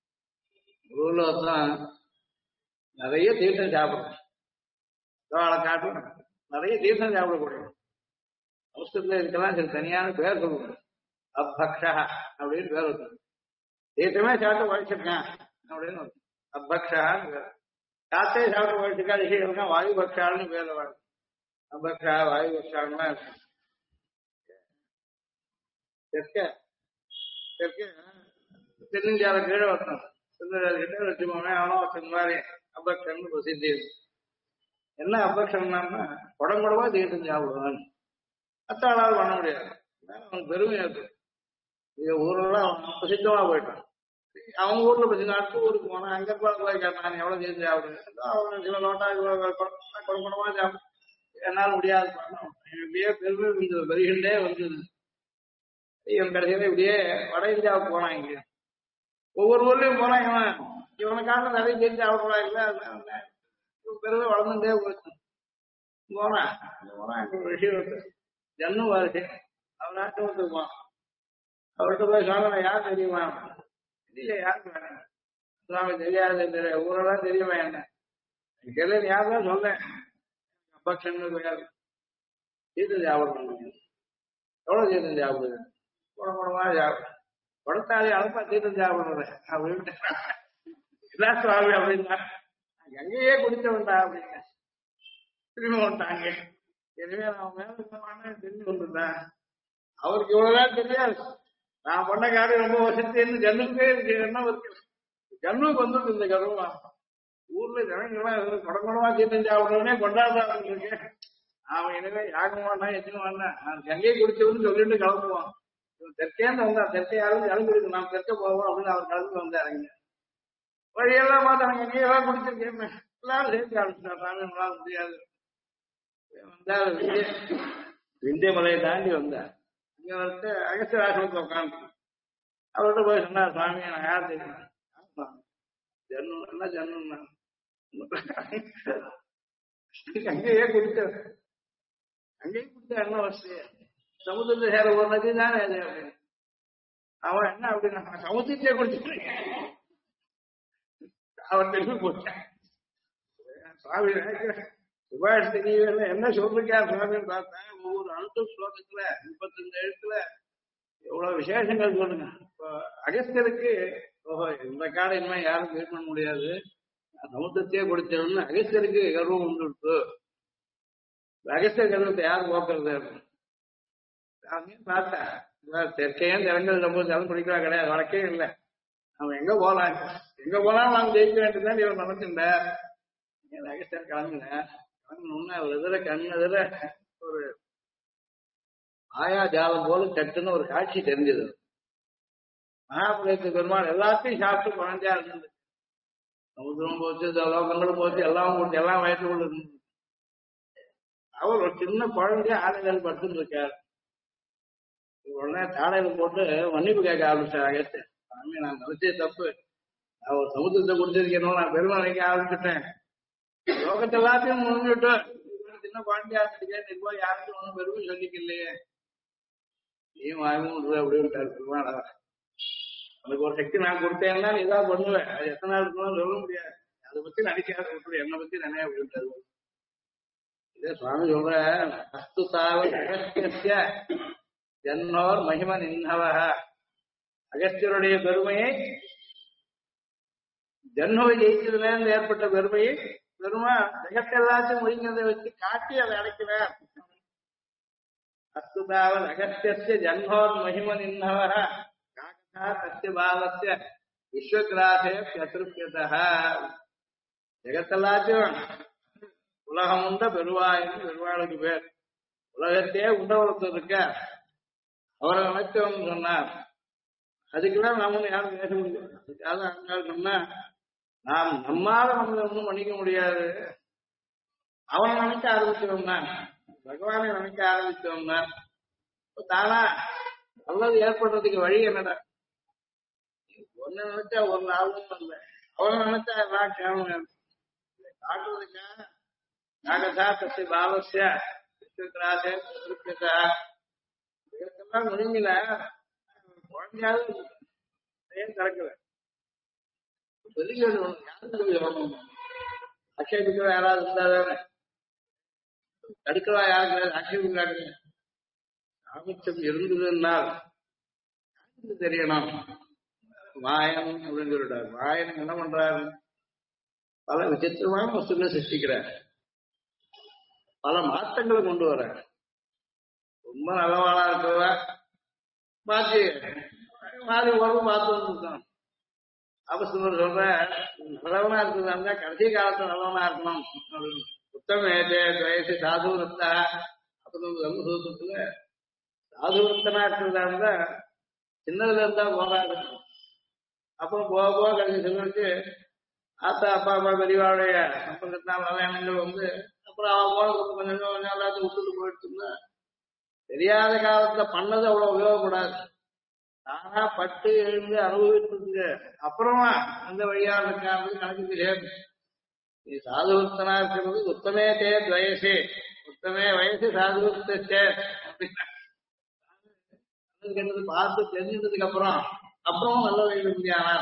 ஊர்ல தான் நிறைய தீர்த்தம் சாப்பிடும். காட்டும் நிறைய தீர்த்தம் சாப்பிடக்கூடாது. அவசரத்துல இருக்கலாம் சரி தனியான பேர் சொல்லுவோம். அப்பக்ஷா அப்படின்னு பேர் இருக்கும். தீர்த்தமே சாப்பிட்டு வழிச்சிருக்கான் அப்படின்னு அப்பக்ஷான்னு பேர். காத்தே சாப்பிட்டு வழிச்சிருக்கா ரிஷிகளுக்கா வாயு பக்ஷான்னு பேர் வரும். அப்பக்ஷா வாயு பக்ஷான்னா தென்னிந்தியாவில கீழே வரணும். கிட்ட வச்சுக்கோங்க. அவனும் ஒருத்தன் மாதிரி அபக்ஷன் பிரசித்தி. என்ன அபக்ஷன்னா உடம்புடவா தீர்த்தம் சாப்பிடுவான். அத்தாளால் பண்ண முடியாது. அவனுக்கு பெருமையா இருக்கு. இங்க ஊரெல்லாம் அவன் பிரசித்தமா போயிட்டான். அவங்க ஊர்ல பிரச்சனை அடுத்த ஊருக்கு போனான். அங்க போய் கேட்டான் எவ்வளவு தீர்த்து சாப்பிடுவேன். அவன் சில நோட்டா குடமா சாப்பிடு என்னால முடியாது பண்ணோம். இப்படியே பெருமை இருந்தது, பெருகின்றே வந்தது. இவன் கடைசியில இப்படியே வட இந்தியாவுக்கு போனான். இங்க ஒவ்வொரு ஊர்லயும் போனா இவனுக்காக நிறைய தெரிஞ்சு அவர்களா இல்ல பெருமை வளர்ந்துட்டே போச்சு. போனா விஷயம் ஜன்னு வாரிசு அவன் நாட்டு வந்துருப்பான். அவர்கிட்ட போய் சொன்ன யார் தெரியுமா? இல்ல யாருக்கு வேணும் சுவாமி தெரியாது, ஊரெல்லாம் தெரியுமா என்ன கேள்வி யாருதான் சொன்னேன். அப்பக்ஷன் தீர்த்தம் சாப்பிடணும். எவ்வளவு தீர்த்தம் சாப்பிடுது? குடமா சாப்பிடு. குடத்தாலே அளப்பா தீர்த்தம் சாப்பிடுறது அப்படின்னு இல்ல சுவாமி அப்படின்னா எங்கேயே குடிச்சவன்டா அப்படிங்க திரும்பி வந்துட்டாங்க. எனவே நான் மேல போவானே தெரிஞ்சு கொண்டிருந்தேன். அவருக்கு இவ்வளவுதான் தெரியாது. நான் பண்ண காரியம் ரொம்ப வசதி ஜன்னுக்கே இருக்கு. என்ன இருக்கு ஜன்னுக்கு வந்துட்டு இந்த கருவா ஊர்ல ஜனங்கள்லாம் குடகுடமா தீர்த்தம் சாப்பிடுறவனே கொண்டாடுறாங்க இருக்கு. அவன் எனவே யாகமானா எத்தனை நான் கங்கையை குடிச்சவன்னு சொல்லிட்டு கிளம்புவான். தெற்கேந்து வந்தா தெற்கையாவது கிளம்பிருக்கு நாம் தெற்க போவோம் அப்படின்னு அவர் கிளம்பி வந்தாருங்க. வழியெல்லாம் பார்த்தாங்க நீ எல்லாம் குடிச்சிருக்கேன் எல்லாரும் சேர்த்து ஆரம்பிச்சிட்டாங்க. நம்மளால முடியாது. வந்தார் விந்திய மலையை தாண்டி வந்தார். இங்க வந்துட்டு அகஸ்தியர் ஆசிரமத்தில் உட்காந்து அவர்கிட்ட போய் சொன்னார், சுவாமி நான் யார் தெரியும், ஜன்மம் என்ன ஜன்மம் அங்கேயே குடிச்ச அங்கேயே குடிச்ச என்ன வசதி, சமுத்திரத்தை சேர ஒரு நதி தானே அது அப்படின்னு. அவன் என்ன அப்படின்னா சமுத்திரத்தையே குடிச்சிட்டு அவன் திரும்பி போட்டான். சுவாமி சுபாஷ் நீ என்ன சொல்றீங்க சுவாமின்னு பார்த்தேன். ஒவ்வொரு அழுத்த ஸ்லோகத்துல 35 எழுத்துல எவ்வளவு விசேஷங்கள் சொல்லுங்க. இப்போ அகஸ்தியருக்கு ஓஹோ இந்த காலம் இனிமே யாரும் மீட் பண்ண முடியாது, சமுத்திரத்தையே குடிச்சவன்னு அகஸ்தியருக்கு கர்வம் வந்துடுத்து. அகஸ்தியர் கர்வத்தை யாரும் போக்குறது அப்படின்னு பார்த்தேன். தெற்கையும் திறங்கள் ரொம்ப ஜலம் குடிக்கிறா கிடையாது, வழக்கே இல்லை. அவன் எங்க போலாம், எங்க போனாலும் நாங்க ஜெயிக்க வேண்டியதுதான் இவன் நினைச்சிருந்தார். அகஸ்தியர் கிளம்பினேன். கிளம்பினோம்னா அவர் எதிர கண் எதிர ஒரு ஆயா ஜாலம் போல சட்டுன்னு ஒரு காட்சி தெரிஞ்சது. மகாபுரத்து பெருமாள் எல்லாத்தையும் சாப்பிட்டு குழந்தையா இருந்தது. சமுதிரம் போச்சு, லோகங்களும் போச்சு, எல்லாம் போச்சு, எல்லாம் வயசுக்குள்ள இருந்தது. அவர் ஒரு சின்ன குழந்தைய ஆலைகள் படுத்துட்டு இருக்காரு. உடனே தாடையில போட்டு மன்னிப்பு கேட்க ஆரம்பிச்சார் அகஸ்தியர். சாமி நான் நினைச்சே தப்பு, அவர் சமுத்திரத்தை குடிச்சிருக்கணும், நான் பெருமை நினைக்க ஆரம்பிச்சுட்டேன். லோகத்தை எல்லாத்தையும் முடிஞ்சுட்டு சின்ன குழந்தையா இருந்துருக்கேன், நீ போய் யாருக்கும் ஒன்றும் பெருமை சொல்லிக்கலையே, நீயும் வாங்க அப்படின்னு பெருமாள். அதுக்கு ஒரு சக்தி நான் கொடுத்தேன்னா நீ தான் பண்ணுவேன், அது எத்தனை நாள் இருக்கணும் சொல்ல முடியாது, அதை பத்தி நினைக்காத விட்டு என்னை பத்தி நினைய அப்படின்னு. இதே சுவாமி சொல்ற அஸ்து தாவ ஜன்னோர் மகிம நின்னவ. அகஸ்தியருடைய பெருமையை, ஜன்னோவை ஜெயிச்சதுல இருந்து ஏற்பட்ட பெருமையை பெருமா ஜெகத்தை எல்லாத்தையும் ஒழுங்கதை வச்சு காட்டி அதை அடைக்கிறார். அஸ்துதாவன் அகஸ்திய ஜன்னோர் மகிம நின்னவ காக்கா சத்திய பாவசிய விஸ்வகிராசே சதுர்பியதா. ஜெகத்தெல்லாத்தையும் உலகம் உண்ட பெருவாயின்னு பெருவாளுக்கு பேர். உலகத்தையே உண்டவளத்து இருக்க அவரை நினைத்தவன் சொன்னார். அதுக்கெல்லாம் நாம யாரும் பேச முடியும். அதுக்காக அங்க சொன்னா நாம் நம்மால நம்மளை ஒன்றும் பண்ணிக்க முடியாது. அவனை நினைக்க ஆரம்பிச்சவன் தான், பகவானை நினைக்க ஆரம்பிச்சவன் தான். தானா நல்லது ஏற்படுறதுக்கு வழி என்னடா, ஒன்னு நினைச்சா ஒரு நாளும் இல்லை, அவனை நினைச்சா எல்லாம் கேவலம் காட்டுறதுக்காக நாகதா தசி பாவசிய விஸ்வகிராசே திருப்திதா இதெல்லாம் முடிஞ்சல குழந்தையாவது ஏன் திறக்கல யாரும் ஆட்சேபிக்கிற யாராவது இருந்தாதானே, தடுக்கலாம் யாருக்கு ஆட்சேபிக்கிறாங்க. சாமிச்சம் இருந்ததுன்னால் தெரியணும். வாயன் அப்படின்னு சொல்லிட்டார். வாயன் என்ன பண்றாரு, பல விசித்திரமான வஸ்துக்களை சிருஷ்டிக்கிறார், பல மாற்றங்களை கொண்டு வர. ரொம்ப நல்லவாளா இருக்கிறவ மாற்றி மாறி உடம்பு பார்த்து வந்துருக்கான். அவசரம் சொல்ற நல்லவனா இருக்கிறதா கடைசி காலத்துல நல்லவனா இருக்கணும் அப்படின்னு. புத்தமேதே வயசு சாது ரத்தா அப்புறம் சூத்திரத்துல சாது ரத்தனா இருக்கிறதா இருந்தா சின்னதுல இருந்தா போராடு. அப்புறம் போக போக கடைசி சொல்லிட்டு ஆத்தா அப்பா அம்மா பெரியவாளுடைய சம்பந்தத்தினால் நல்ல எண்ணங்கள் வந்து அப்புறம் அவன் போன கொஞ்சம் கொஞ்சம் எல்லாத்தையும் விட்டுட்டு போயிடுச்சுன்னா தெரியாத காலத்துல பண்ணது அவ்வளவு உபயோகப்படாது. தானா பட்டு எழுந்து அனுபவிக்கிறதுக்கு அப்புறமா அந்த வழியா இருக்காது கணக்கு தெரியாது. நீ சாதுவத்தனா இருக்கிறது உத்தமே தே வயசு, உத்தமே வயசு சாதுவத்தே அப்படின்றது பார்த்து தெரிஞ்சதுக்கு அப்புறம் நல்ல வழியில் முடியாதா.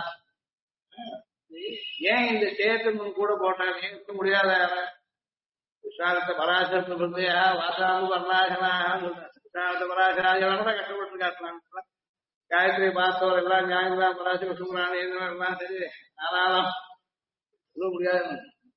ஏன் இந்த தேர்தல் கூட போட்டாங்க இருக்க முடியாத விசாலத்தை பராசரத்தை பத்தி வாசாமு பரணாசனாக விசாலத்தை பராசராஜெல்லாம் கூட கஷ்டப்பட்டு காயத்ரி பார்த்தவர் எல்லாம் நியாயம்தான் பராசர சுமரான எல்லாம் சரி ஆனாலும் சொல்ல முடியாது.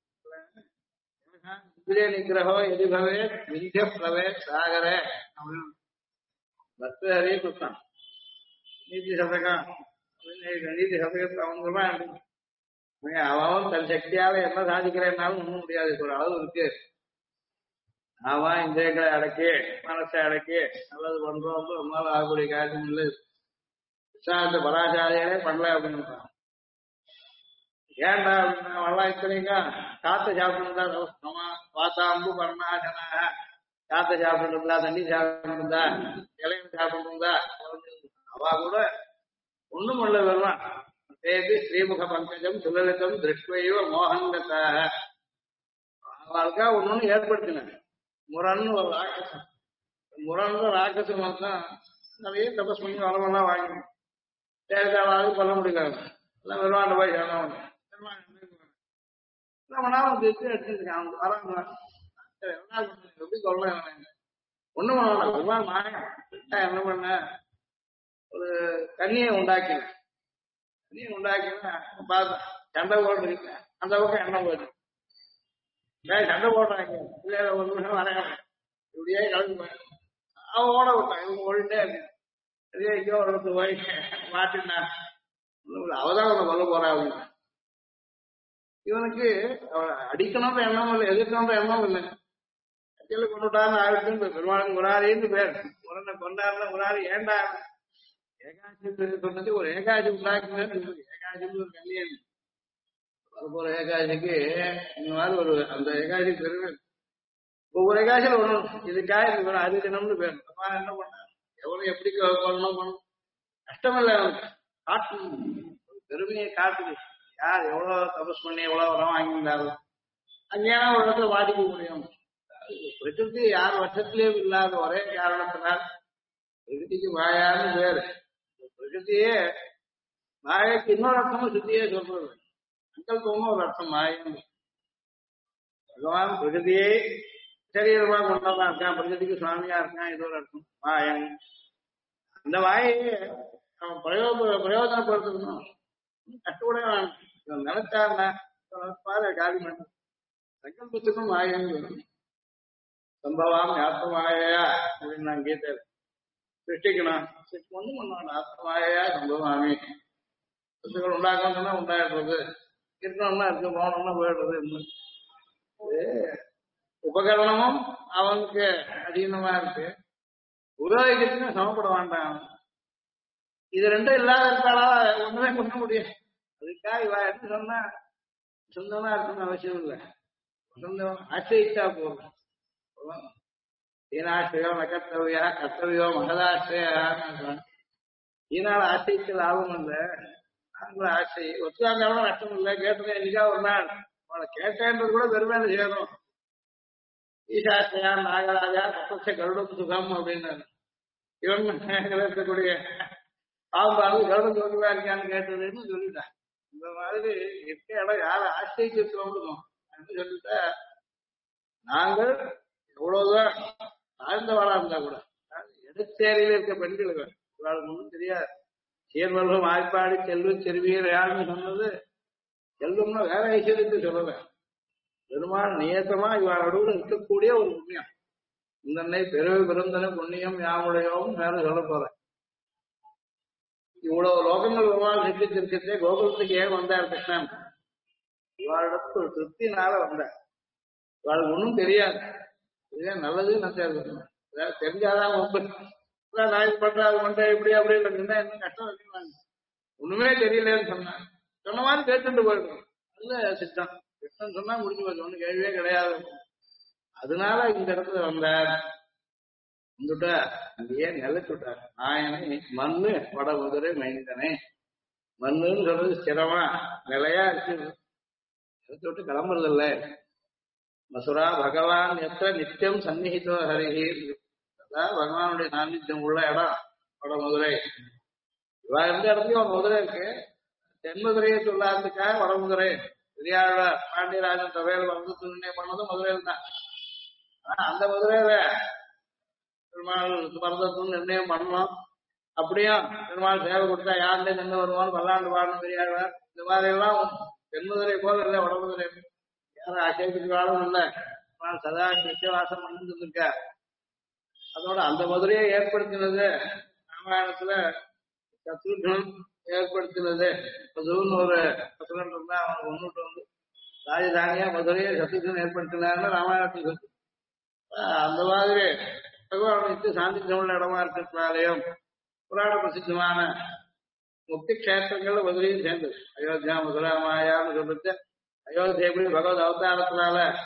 இந்திரிய நிகிரகோ எதிபவே விந்திய பிரவே சாகரே அப்படின்னு பக்த ஹரி கொடுத்தான். நீதி சதகம் நீதி சதகத்தை அவங்க அவன் தன் சக்தியால என்ன சாதிக்கிறேன்னாலும் ஒண்ணும் முடியாது. ஒரு அளவு இருக்கு. அவன் இந்திரியங்களை அடக்கி மனசை அடக்கி நல்லது பண்றோம் நம்மளால ஆகக்கூடிய காரியம் இல்லை. விசாரத்தை பராச்சாரியாலே பண்ணல அப்படின்னு ஏன்டா அப்படின்னா அவெல்லாம் இத்தனைக்கும் காத்த சாப்பிட்டு அவசரமா வாசாம்பு பர்ணாசனாக காத்த சாப்பிட்டு இருந்தா தண்ணி சாப்பிட்டு இருந்தா இலையில சாப்பிட்டு இருந்தா அவ கூட ஒண்ணும் உள்ள வருவான் தேவி ஸ்ரீமுக பங்கஜம் சுலலிதம் திருஷ்வைவ மோகங்கத்தாக அவளுக்கா ஒன்னொன்னு ஏற்படுத்தினாங்க முரன்னு ஒரு ராட்சசம் முரன்ற ராட்சசம் தான் நிறைய தபஸ் பண்ணி வரமெல்லாம் வாங்கணும் தேவையாவது கொல்ல முடியாது எல்லாம் வருவாண்ட போய் சேர்ந்தவங்க மனாவும் திருச்சி எடுத்துருக்கான் அவங்க வராங்க எப்படி சொல்றேன் ஒண்ணும் பண்ண பெருமாள் மாயம் என்ன பண்ண ஒரு கண்ணியை உண்டாக்கினேன் கண்ணியை உண்டாக்கினா பார்த்தேன் சண்டை போட்டு அந்த பக்கம் எண்ணம் போயிட்டு சண்டை போடுறாங்க இல்ல ஒரு நிமிஷம் வரையாங்க இப்படியே கிளம்பி அவன் ஓட விட்டான் இவங்க ஓடிட்டே இருக்கேன் அதே எங்கேயோ ஒரு இடத்துல போய் மாட்டினா அவதான் அவனை கொல்ல போறா அப்படின்னு இவனுக்கு அவனை அடிக்கணும்ன்ற எண்ணமும் இல்லை எதிர்க்கணும்ன்ற எண்ணமும் இல்லை கட்சியில கொண்டுட்டான்னு ஆயிடுச்சு பெருமாளுக்கு முராரின்னு பேர் முரணை கொண்டாடுற முராரி ஏண்டா ஏகாட்சி சொன்னது ஒரு ஏகாட்சி உண்டாக்குன்னு ஏகாட்சி ஒரு கல்யாணம் போற ஏகாட்சிக்கு இந்த மாதிரி ஒரு அந்த ஏகாட்சி பெருமை ஒவ்வொரு ஏகாட்சியில ஒண்ணு இதுக்காக இது அது தினம்னு பேர் என்ன பண்ண எவ்வளவு எப்படி பண்ணணும் பண்ணணும் கஷ்டம் இல்லை அவனுக்கு காட்டணும் பெருமையை காட்டுது யார் எவ்வளவு தபஸ் பண்ணி எவ்வளவு வரம் வாங்கியிருந்தாலும் அங்கேயான ஒரு இடத்துல பாதிக்க முடியும் பிரகிருதி யார் வருஷத்திலேயும் இல்லாத ஒரே காரணத்தினால் பிரகிருதிக்கு மாயான்னு பேரு பிரகிருதியே மாயக்கு இன்னொரு அர்த்தமும் சுத்தியே சொல்றது சங்கல்பமும் ஒரு அர்த்தம் மாயம் பகவான் பிரகிருதியை சரீரமா கொண்டதான் இருக்கான் பிரகிருதிக்கு சுவாமியா இருக்கான் இது ஒரு அர்த்தம் மாயன் அந்த மாயையே அவன் பிரயோஜனப்படுத்தணும் கஷ்டப்பட நினைச்சாருன்னா பாரு காலி பண்ண சங்கல்பத்துக்கும் மாயம் சம்பவம் ஆத்மாயா அப்படின்னு நான் கேட்டேன் சிருஷ்டிக்கணும் ஒண்ணும் பண்ணுவாங்க ஆத்மாயா சம்பவமாமி சொத்துக்கள் உண்டாக்கணும்னா உண்டாடுறது இருக்கணும்னா இருக்கு போனோம்னா போயிடுறது உபகரணமும் அவனுக்கு அதீனமா இருக்கு உபயோகிக்கிறதுக்கும் சமப்பட வேண்டாம் இது ரெண்டும் இல்லாத இருக்காளா ஒண்ணுமே பண்ண முடியும் அதுக்கா இவ என்ன சொன்னா சொந்தமா இருக்கணும்னு அவசியம் இல்லை சொந்தம் ஆசிரியிச்சா போதும் ஈனாசிரியோ நகர்த்தவியா கர்த்தவியோ மகதாசிரியான்னு ஈனால் ஆசைக்கு லாபம் இல்லை நாங்களும் ஆசை ஒத்துவாங்க நஷ்டம் இல்லை கேட்டதே என்னைக்கா ஒரு நாள் அவளை கேட்டேன்றது கூட பெருமையில சேரும் ஈசாஸ்திரியா நாகராஜா தப்பச்ச கருடம் சுகம் அப்படின்னு இவன் இருக்கக்கூடிய பாம்பானு கருடம் சுகமா இருக்கான்னு கேட்டதுன்னு சொல்லிட்டான் இந்த மாதிரி இருக்க இடம் யாரை ஆசைச்சிருக்கோம் சொல்லிட்டா நாங்கள் எவ்வளவுதான் தாழ்ந்தவாளா இருந்தா கூட இடச்சேரியில இருக்க பெண்களுக்கு இவளுக்கு ஒன்றும் தெரியாது சீர்வல்லும் ஆய்ப்பாடி செல்வம் செல்வியர் யாருன்னு சொன்னது செல்வம்னா வேற ஐஸ்வர்யத்தை சொல்லல பெருமாள் நியத்தமா இவள் நடுவில் இருக்கக்கூடிய ஒரு புண்ணியம் இந்த பெருவை பிறந்தன புண்ணியம் யாமுடையோம் வேற சொல்ல போறேன் இவ்வளவு லோகங்கள் பெருமாள் சிக்கிச்சிருக்கே கோகுலத்துக்கு ஏன் வந்தார் கிருஷ்ணன் இவாளிடத்து ஒரு திருப்தினால வந்தார் இவாளுக்கு ஒன்றும் தெரியாது இதே நல்லது நான் தெரிஞ்சாதான் நான் இது பண்றேன் அது பண்றேன் இப்படி அப்படின்னு என்ன கஷ்டம் இருக்குன்னு ஒண்ணுமே தெரியலன்னு சொன்னேன் சொன்ன மாதிரி கேட்டுட்டு போயிருக்கோம் நல்ல சித்தம் கிருஷ்ணன் சொன்னா முடிஞ்சு போச்சு ஒண்ணு கேள்வியே கிடையாது அதனால இந்த இடத்துல வந்தார் வந்துட்டா அங்கேயே நிலைச்சுட்டார் நாயனை மண்ணு வட முதரை மைந்தனே மண்ணுன்னு சொல்றது ஸ்திரமா நிலையா இருக்கு நிலத்தை விட்டு கிளம்புறது இல்லை மசுரா பகவான் எத்த நித்தியம் சந்நிகிதோ ஹரிஹி அதான் பகவானுடைய சாநித்தியம் உள்ள இடம் வட மதுரை இவா எந்த இடத்துலயும் மதுரை இருக்கு தென்மதுரையை சொல்லாததுக்காக வடமதுரை பெரியாழ்வார் பாண்டியராஜன் சபையில வந்து நிர்ணயம் பண்ணதும் மதுரையில் தான் அந்த மதுரையில பெருமாள் மருந்தத்துன்னு நிர்ணயம் பண்ணணும் அப்படியும் பெருமாள் சேவை கொடுத்தா யாருடைய நின்று வருவான் பல்லாண்டு பாடணும் பெரியாழ்வார் இந்த மாதிரி எல்லாம் தென்மதுரை போல இல்லை வடமதுரை யாரும் ஆட்சேபிக்கிறாலும் இல்லை சதா நிச்சயவாசம் பண்ணி இருக்க அதோட அந்த மதுரையை ஏற்படுத்தினது ராமாயணத்துல சத்ருகன் ஏற்படுத்தினது மதுன்னு ஒரு பசங்க இருந்தா அவனுக்கு ஒன்னுட்டு வந்து ராஜதானியா மதுரையை சத்ருகன் ஏற்படுத்தினார்னு ராமாயணத்துக்கு சொல்லு அந்த மாதிரி பகவானுக்கு சாந்தித்தமிழ் இடமா இருக்கிறதுனாலையும் புராண பிரசித்தமான முக்தி கஷேத்திரங்கள்ல மதுரையும் சேர்ந்தது அயோத்தியா மதுரா மாயான்னு சொல்லிட்டு அயோத்தியா எப்படி பகவத் அவதாரத்தினால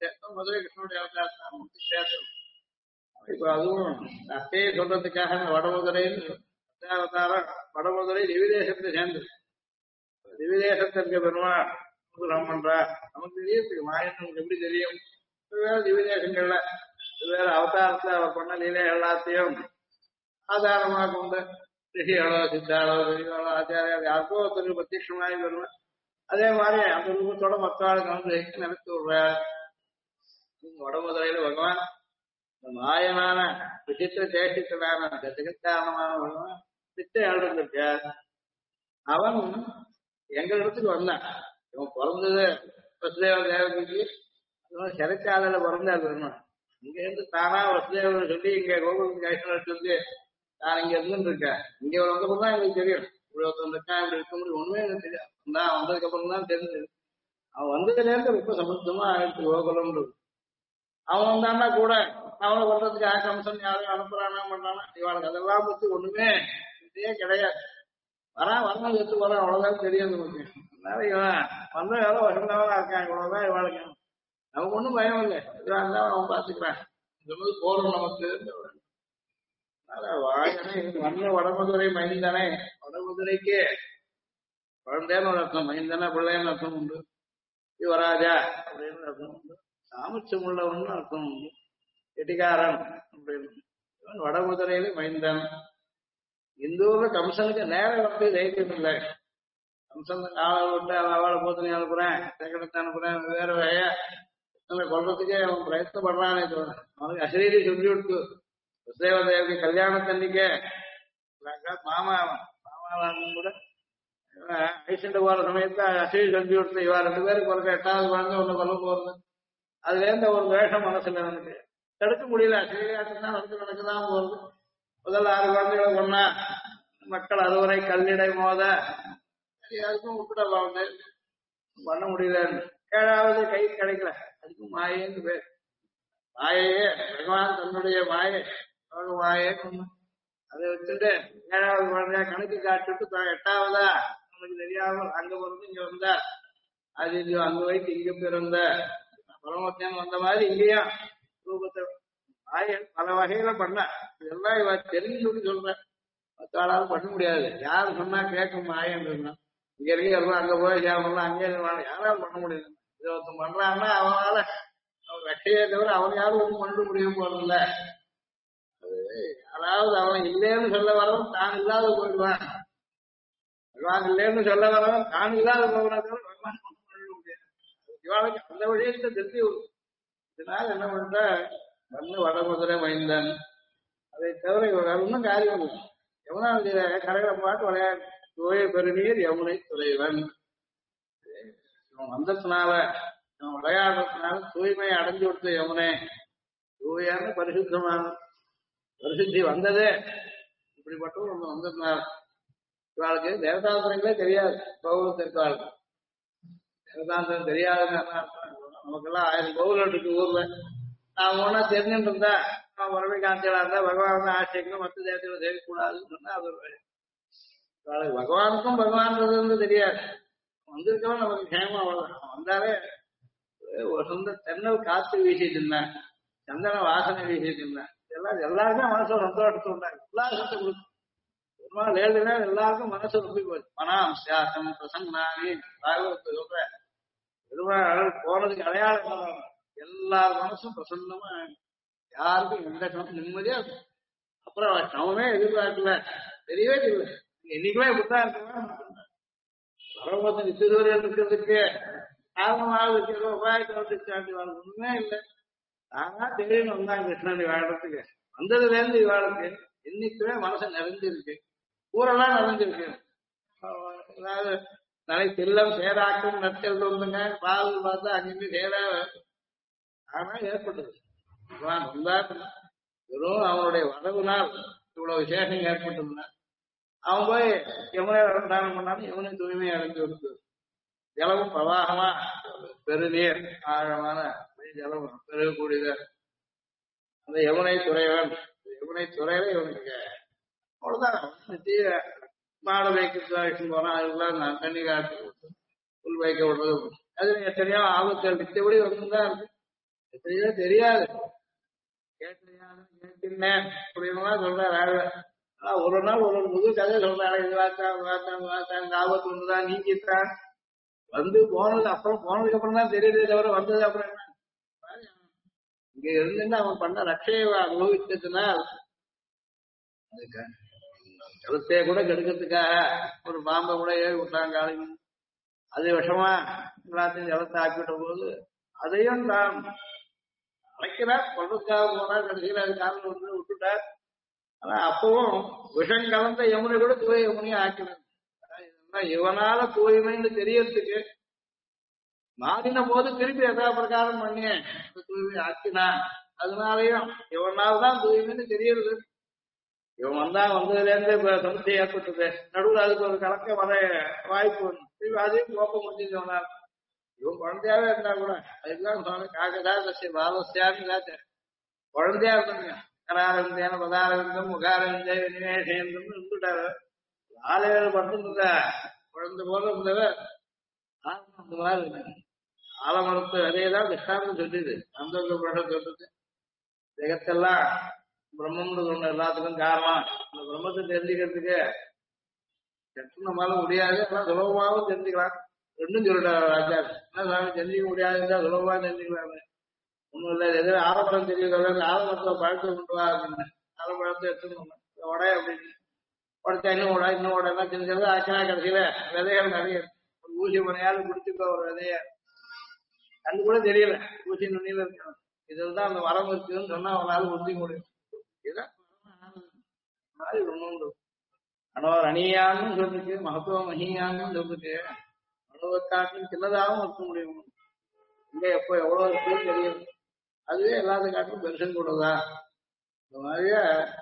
மதுரை கிருஷ்ணனுடைய அவதாரம் சேஷம். இப்ப அதுவும் அத்தையை சொல்றதுக்காக வடமதுரையில் அவதாரம் வடமதுரை திவிதேசத்தை சேர்ந்தது. திவிதேசத்திற்கு பெருமாள் அனுகிரகம் பண்றா. நமக்கு தெரியறதுக்கு மாயன் நமக்கு எப்படி தெரியும்? வேற திவிதேசங்கள்ல வேற அவதாரத்துல அவர் பண்ண லீலை எல்லாத்தையும் ஆதாரமாக கொண்டு ரிஷிகளோ சித்தாளோ பெரியவாளோ ஆச்சாரியால் யாருக்கோ ஒருத்தருக்கு பிரத்யட்சமாகி வருவேன். அதே மாதிரி அந்த ரூபத்தோட மத்தாளுக்கு வந்து நினைத்து விடுறார். வடமதுரையில பகவான் மாயனான விசித்திர சேஷித்தனான ஜெகத்காரணமான பகவான் சித்தை ஆழ்ந்திருக்கார். அவன் எங்களிடத்துக்கு வந்தான். இவன் பிறந்தது வசுதேவ தேவகிக்கு சிறைச்சாலையில பிறந்தார் பெருமாள். இங்க இருந்து தானா வசுதேவன் சொல்லி இங்க கோகுலத்துக்கு ஐஸ்வரர் சொல்லி நான் இங்க இருந்துட்டு இருக்கேன். இங்க வந்தப்பறம் தான் எங்களுக்கு தெரியும் இப்படி ஒருத்தன் இருக்கான், இப்படி இருக்க முடியும் ஒண்ணுமே எனக்கு தெரியாது. நான் வந்ததுக்கு அப்புறம் தான் தெரிஞ்சது. அவன் வந்ததுல இருந்து ரொம்ப சமஸ்தமா ஆயிடுச்சு கோகுலம்ன்றது. அவன் வந்தான்னா கூட அவனை பண்றதுக்கு ஆக்கம்சம் யாரும் அனுப்புறானா பண்றானா இவனுக்கு அதெல்லாம் பத்தி ஒண்ணுமே இதே கிடையாது. வரணும் எடுத்து வரான் அவ்வளவுதான் தெரியும் நமக்கு. அதனால இவன் வந்த வேலை வசந்தவனா இருக்கான், இவ்வளவுதான் இவனுக்கு. நமக்கு ஒண்ணும் பயம் இல்லை, இதா இருந்தாலும் அவன் பாத்துக்கிறான். சொன்னது போறோம் நமக்கு. வாயனை வந்த வடமதுரை மைந்தனை, வடமதுரைக்கு குழந்தைன்னு ஒரு அர்த்தம், மைந்தன பிள்ளைன்னு அர்த்தம் உண்டு, யுவராஜா அப்படின்னு அர்த்தம் உண்டு, சாமர்த்தியம் உள்ளவன் அர்த்தம் உண்டு, கெட்டிக்காரன் அப்படின்னு. இவன் வடமதுரையில மைந்தன். இந்த ஊர்ல கம்சனுக்கு நேரம் வந்து தைரியம் இல்லை. கம்சன் ஆளை விட்டு அவளை போத்து நீ அனுப்புறேன், சேகரத்தை அனுப்புறேன், வேற வகையா கொள்றதுக்கே அவன் பிரயத்தப்படுறானே தோணும். அவனுக்கு அசரீரி சொல்லி விட்டு வசுதேவதேவக்கு கல்யாணத்தன்னைக்கே மாமாவும் கூட ஐசண்டு போற சமயத்துல அசரீரி சொல்லி விட்டு இவா 2 பேருக்கு பிறகு 8வது குழந்தை ஒண்ணு கொல்ல போறது. அதுல இருந்து ஒரு வேஷம் மனசுல எனக்கு தடுக்க முடியல. அசரீரியாத்தான் நடக்குதான் போறது. முதல்ல 6 குழந்தைகளை கொண்டா மக்கள் அதுவரை கல்லிடை மோத யாருக்கும் விட்டுட வந்து பண்ண முடியல. 7வது கை கிடைக்கல, அதுக்கும் மாயேன்னு பேர். மாயையே பகவான் தன்னுடைய மாயை மாயே அதை வச்சுட்டு 7வது குழந்தையா கணக்கு காட்டுட்டு 8வதா நமக்கு தெரியாம அங்க பிறந்து இங்க வந்தா அது இது அங்க வைத்து இங்க பிறந்த பரமத்தியம் வந்த மாதிரி இங்கேயும் ரூபத்தை மாயை பல வகையில பண்ண. இதெல்லாம் இவ தெரிஞ்சு சொல்லி சொல்றேன், மத்தாளாலும் பண்ண முடியாது. யாரு சொன்னா கேட்கும் மாயன்னு. இங்க இருக்க அங்க போய் பண்ணலாம், அங்கே யாராலும் பண்ண முடியாது. இதை ஒருத்தன் பண்றான்னா அவனால அவன் வெட்டையே தவிர அவன் யாரும் ஒன்றும் பண்ண முடியும் போறதில்ல. அதாவது அவன் இல்லைன்னு சொல்ல வரவன் தான் இல்லாத போயிடுவான், பகவான் இல்லைன்னு சொல்ல வரவன் தான் இல்லாத போகிறா தவிர பகவான் ஒன்றும் பண்ண முடியாது. இவாளுக்கு அந்த வழியத்தை திருத்தி. இதனால என்ன பண்ற வந்து வடமதுரை மைந்தன். அதை தவிர இவங்க ஒன்றும் காரியம் இல்லை. யமுனா கரைகளை பாட்டு விளையாடு தூய பெருநீர் யமுனை துறைவன். இவன் வந்ததுனால இவன் விளையாடுறதுனால தூய்மை அடைஞ்சு விடுத்த யமுனை தூயான பரிசுத்தமான பரிசுத்தி வந்ததே இப்படிப்பட்டவங்க ஒண்ணு வந்ததுனால. இவாளுக்கு தேவதாந்திரங்களே தெரியாது. பௌரத்திற்காள் தேவதாந்திரம் தெரியாதுன்னு நமக்கெல்லாம் 1000 பௌரம் இருக்கு ஊர்ல. நான் ஒன்னா தெரிஞ்சுட்டு இருந்தா உறவை காந்திகளா இருந்தா பகவான் ஆசைக்கும் மற்ற தேவதைகளை செய்யக்கூடாதுன்னு சொன்னா அது பகவானுக்கும் பகவான்றது தெரியாது. வந்திருக்கவன் நமக்கு கேமா வந்தாலே ஒரு சொந்த தென்னல் காத்து வீசிட்டு இருந்தேன், சந்தன வாசனை வீசிட்டு இருந்தேன். எல்லாருக்கும் மனசு சந்தோஷத்தை உண்டாங்க, உல்லாசத்தை கொடுக்கும். பெருமாள் 7 நாள் எல்லாருக்கும் மனசு ரொம்ப போச்சு. மனம் சாசம் பிரசன்னாமி பாகவத்தை சொல்ற பெருமாள் போனதுக்கு அடையாளம் எல்லார் மனசும் பிரசன்னமா, யாருக்கும் எந்த நிம்மதியா இருக்கும். அப்புறம் சமமே எதிர்பார்க்கல, தெரியவே தெரியல. என்னைக்குமே இப்படித்தான் இருக்கணும். பரமபத்த நித்தியசூரியன் இருக்கிறதுக்கு காரணமாக இருக்கிற உபாயத்தை வந்துச்சு ஒண்ணுமே இல்லை. நானா தெரியும் வந்தான் கிருஷ்ணன் வாழறதுக்கு. வந்ததுல இருந்து இவாளுக்கு இன்னைக்குமே மனசு நிறைஞ்சிருக்கு, ஊரெல்லாம் நிறைஞ்சிருக்கு. அதாவது தலை செல்லம் சேராக்கும் நற்செல் வந்துங்க பால் பார்த்தா அங்கிருந்து சேரா ஆனா ஏற்பட்டது. வெறும் அவனுடைய வரவுனால் இவ்வளவு விசேஷம் ஏற்பட்டதுன்னா அவன் போய் யமுனை தானம் பண்ணாலும் யமுனை தூய்மை அடைஞ்சு கொடுத்து ஜலமும் பிரவாகமா பெருநீர் ஆழமான ஜலம் பெருகக்கூடியத அந்த யமுனை துறைவன். யமுனை துறையில இவனுக்கு அவ்வளவுதான். நித்திய மாடு வைக்க போறான், அதுக்குலாம் நான் தண்ணி காட்டு புல் வைக்க விடுறது. அது எத்தனையோ ஆபத்துகள் நித்தியபடி வந்துதான் இருக்கு. எத்தனையோ தெரியாது, கேட்டிருந்தேன் அப்படின்னா சொல்றாரு ஆழ்வார். ஆனா ஒரு நாள் ஒரு புது கதை சொல்றாரு. இது வார்த்தான் ஆபத்து ஒண்ணுதான் நீங்கித்தான் வந்து போனது, அப்புறம் போனதுக்கு அப்புறம் தான் தெரியுதே தவிர வந்தது அப்புறம் என்ன. இங்க இருந்துன்னு அவன் பண்ண ரட்சையை அனுபவிச்சதுனால் அதுக்கு கருத்தைய கூட கெடுக்கிறதுக்காக ஒரு பாம்பை கூட ஏறி விட்டாங்க ஆளுங்க. அது விஷமா எல்லாத்தையும் ஜலத்தை ஆக்கிவிட்ட போது அதையும் தான் அழைக்கிறார், சொல்றதுக்காக போனார். கடைசியில் அது காலில் வந்து விட்டுட்டார். ஆனா அப்பவும் விஷம் கலந்த யமுனை கூட தூய யமுனையை ஆக்கினார். இதெல்லாம் இவனால தூய்மைன்னு தெரியறதுக்கு மாறின போது திருப்பி எதா பிரகாரம் பண்ணி தூய்மை ஆக்கினான். அதனாலயும் இவனால் தான் தூய்மைன்னு தெரியறது. இவன் வந்ததுல இருந்து இப்ப சமஸ்தை ஏற்பட்டது. நடுவில் அதுக்கு ஒரு கலக்க வர வாய்ப்பு ஒன்று, திருப்பி அதையும் போக்க முடிஞ்சது அவனால். இவன் குழந்தையாவே இருந்தா கூட அதுக்கெல்லாம் சொன்ன காக்கதா பாலசியான்னு குழந்தையா இருந்தாங்க. கராரந்தேன பதாரந்தம் முகாரந்தே விநிவேசேந்தம் இருந்துட்டாரு. 4-7 பட்டு குழந்தை போல இருந்தவர் அந்த மாதிரி இருந்தாங்க. ஆலமரத்து அதேதான் திஷ்டாந்தம் சொல்லிது. அந்த புருஷம் சொல்றது ஜெகத்தெல்லாம் பிரம்மம்னு சொன்ன எல்லாத்துக்கும் காரணம். அந்த பிரம்மத்தை தெரிஞ்சுக்கிறதுக்கு சற்று நம்மளால முடியாது, ஆனா சுலபமாகவும் தெரிஞ்சுக்கலாம். ரெண்டும் சொல்லிட்டாரு ராஜாரு. என்ன சாமி தெரிஞ்சுக்க முடியாதுன்னா சுலபமா தெரிஞ்சுக்கலாமே. ஒண்ணும் இல்லை, எது ஆலமரம் தெரியுது, ஆலமரத்துல பழத்தை கொண்டு வா அப்படின்னு ஆலமரத்தை எடுத்துக்கணும் உடை அப்படின்னு உடச்சா இன்னும் உடை இன்னும் உடனே தெரிஞ்சது ஆக்கினா கடைசியில விதைகள் நிறைய ஒரு ஊசி மனையாவது குடிச்சுக்கோ ஒரு விதைய கண்டு கூட தெரியல ஊசி நுண்ணியில இருக்கணும். இதுதான் அந்த வரம் இருக்குன்னு சொன்னா அவனால புரிஞ்சிக்க முடியும். இதுதான் மாதிரி ஒண்ணு அனவர் அணியான்னு சொல்லிருக்கு, மகத்துவம் அணியான்னு சொல்லிருக்கு. அனுபவத்தாக்கும் சின்னதாகவும் இருக்க முடியும். இங்க எப்போ எவ்வளவு இருக்குன்னு தெரியும். அதுவே எல்லாத்துக்காட்டும் பெருசன் கூடதான். இந்த மாதிரியா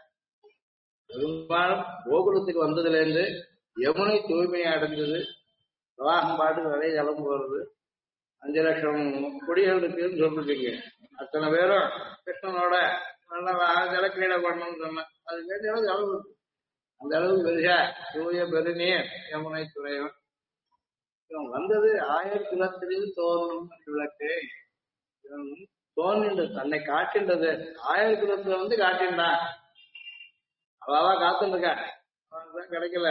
பெரும்பாலும் கோகுலத்துக்கு வந்ததுல இருந்து யமுனை தூய்மையை அடைஞ்சது. பிரவாகம் பாட்டு நிறைய ஜலம் போறது. 5 லட்சம் கொடிகள் இருக்குன்னு சொல்லிருக்கீங்க. அத்தனை பேரும் கிருஷ்ணனோட நல்லா ஜலக்கிரீடை பண்ணணும்னு சொன்னேன். அது வேண்டிய அளவு ஜலம் இருக்கு. அந்த அளவுக்கு பெருசா தூய பெருநீர் யமுனை துறைவன். இவன் வந்தது 1000 குலத்திலிருந்து தோன்றும் விளக்கு. தோன்றின்றது தன்னை காட்டுன்றது 1000 குலத்துல வந்து காட்டின்றான். அவாவா காத்துன்னு இருக்கா, அவனுக்குதான் கிடைக்கல.